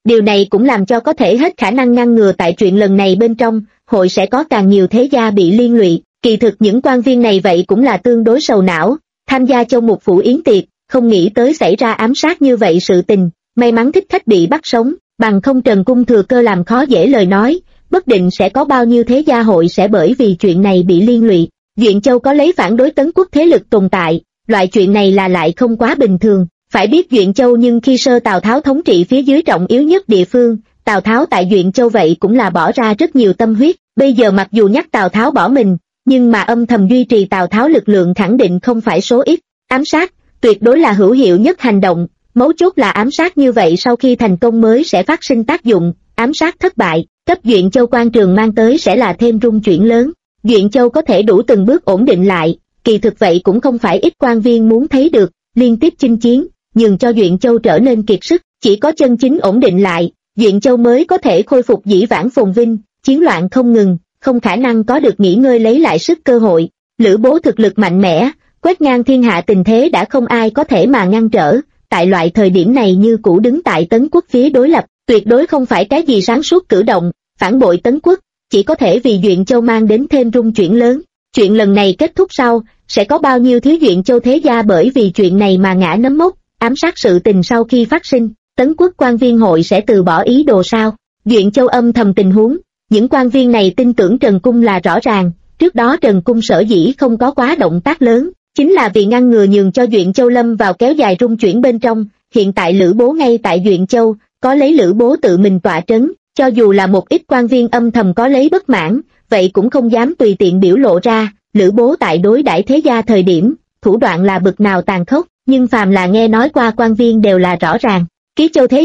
Điều này cũng làm cho có thể hết khả năng ngăn ngừa tại chuyện lần này bên trong, hội sẽ có càng nhiều thế gia bị liên lụy. Kỳ thực những quan viên này vậy cũng là tương đối sầu não, tham gia châu mục phủ yến tiệc, không nghĩ tới xảy ra ám sát như vậy sự tình, may mắn thích khách bị bắt sống, bằng không Trần Cung thừa cơ làm khó dễ lời nói, bất định sẽ có bao nhiêu thế gia hội sẽ bởi vì chuyện này bị liên lụy. Duyện Châu có lấy phản đối Tấn Quốc thế lực tồn tại, loại chuyện này là lại không quá bình thường. Phải biết Duyện Châu nhưng khi sơ Tào Tháo thống trị phía dưới trọng yếu nhất địa phương, Tào Tháo tại Duyện Châu vậy cũng là bỏ ra rất nhiều tâm huyết, bây giờ mặc dù nhắc Tào Tháo bỏ mình, nhưng mà âm thầm duy trì Tào Tháo lực lượng khẳng định không phải số ít. Ám sát, tuyệt đối là hữu hiệu nhất hành động, mấu chốt là ám sát như vậy sau khi thành công mới sẽ phát sinh tác dụng, ám sát thất bại, cấp Duyện Châu quan trường mang tới sẽ là thêm rung chuyển lớn. Duyện Châu có thể đủ từng bước ổn định lại, kỳ thực vậy cũng không phải ít quan viên muốn thấy được, liên tiếp chinh chiến, nhường cho Duyện Châu trở nên kiệt sức, chỉ có chân chính ổn định lại, Duyện Châu mới có thể khôi phục dĩ vãng phồn vinh, chiến loạn không ngừng, không khả năng có được nghỉ ngơi lấy lại sức cơ hội. Lữ Bố thực lực mạnh mẽ, quét ngang thiên hạ tình thế đã không ai có thể mà ngăn trở, tại loại thời điểm này như cũ đứng tại Tấn Quốc phía đối lập, tuyệt đối không phải cái gì sáng suốt cử động, phản bội Tấn Quốc, chỉ có thể vì Duyện Châu mang đến thêm rung chuyển lớn. Chuyện lần này kết thúc sau, sẽ có bao nhiêu thứ Duyện Châu thế gia bởi vì chuyện này mà ngã nấm mốc, ám sát sự tình sau khi phát sinh, Tấn Quốc quan viên hội sẽ từ bỏ ý đồ sao? Duyện Châu âm thầm tình huống, những quan viên này tin tưởng Trần Cung là rõ ràng, trước đó Trần Cung sở dĩ không có quá động tác lớn, chính là vì ngăn ngừa nhường cho Duyện Châu lâm vào kéo dài rung chuyển bên trong. Hiện tại Lữ Bố ngay tại Duyện Châu, có lấy Lữ Bố tự mình tọa trấn, cho dù là một ít quan viên âm thầm có lấy bất mãn, vậy cũng không dám tùy tiện biểu lộ ra. Lữ Bố tại đối đãi thế gia thời điểm, thủ đoạn là bực nào tàn khốc, nhưng phàm là nghe nói qua quan viên đều là rõ ràng. Ký Châu thế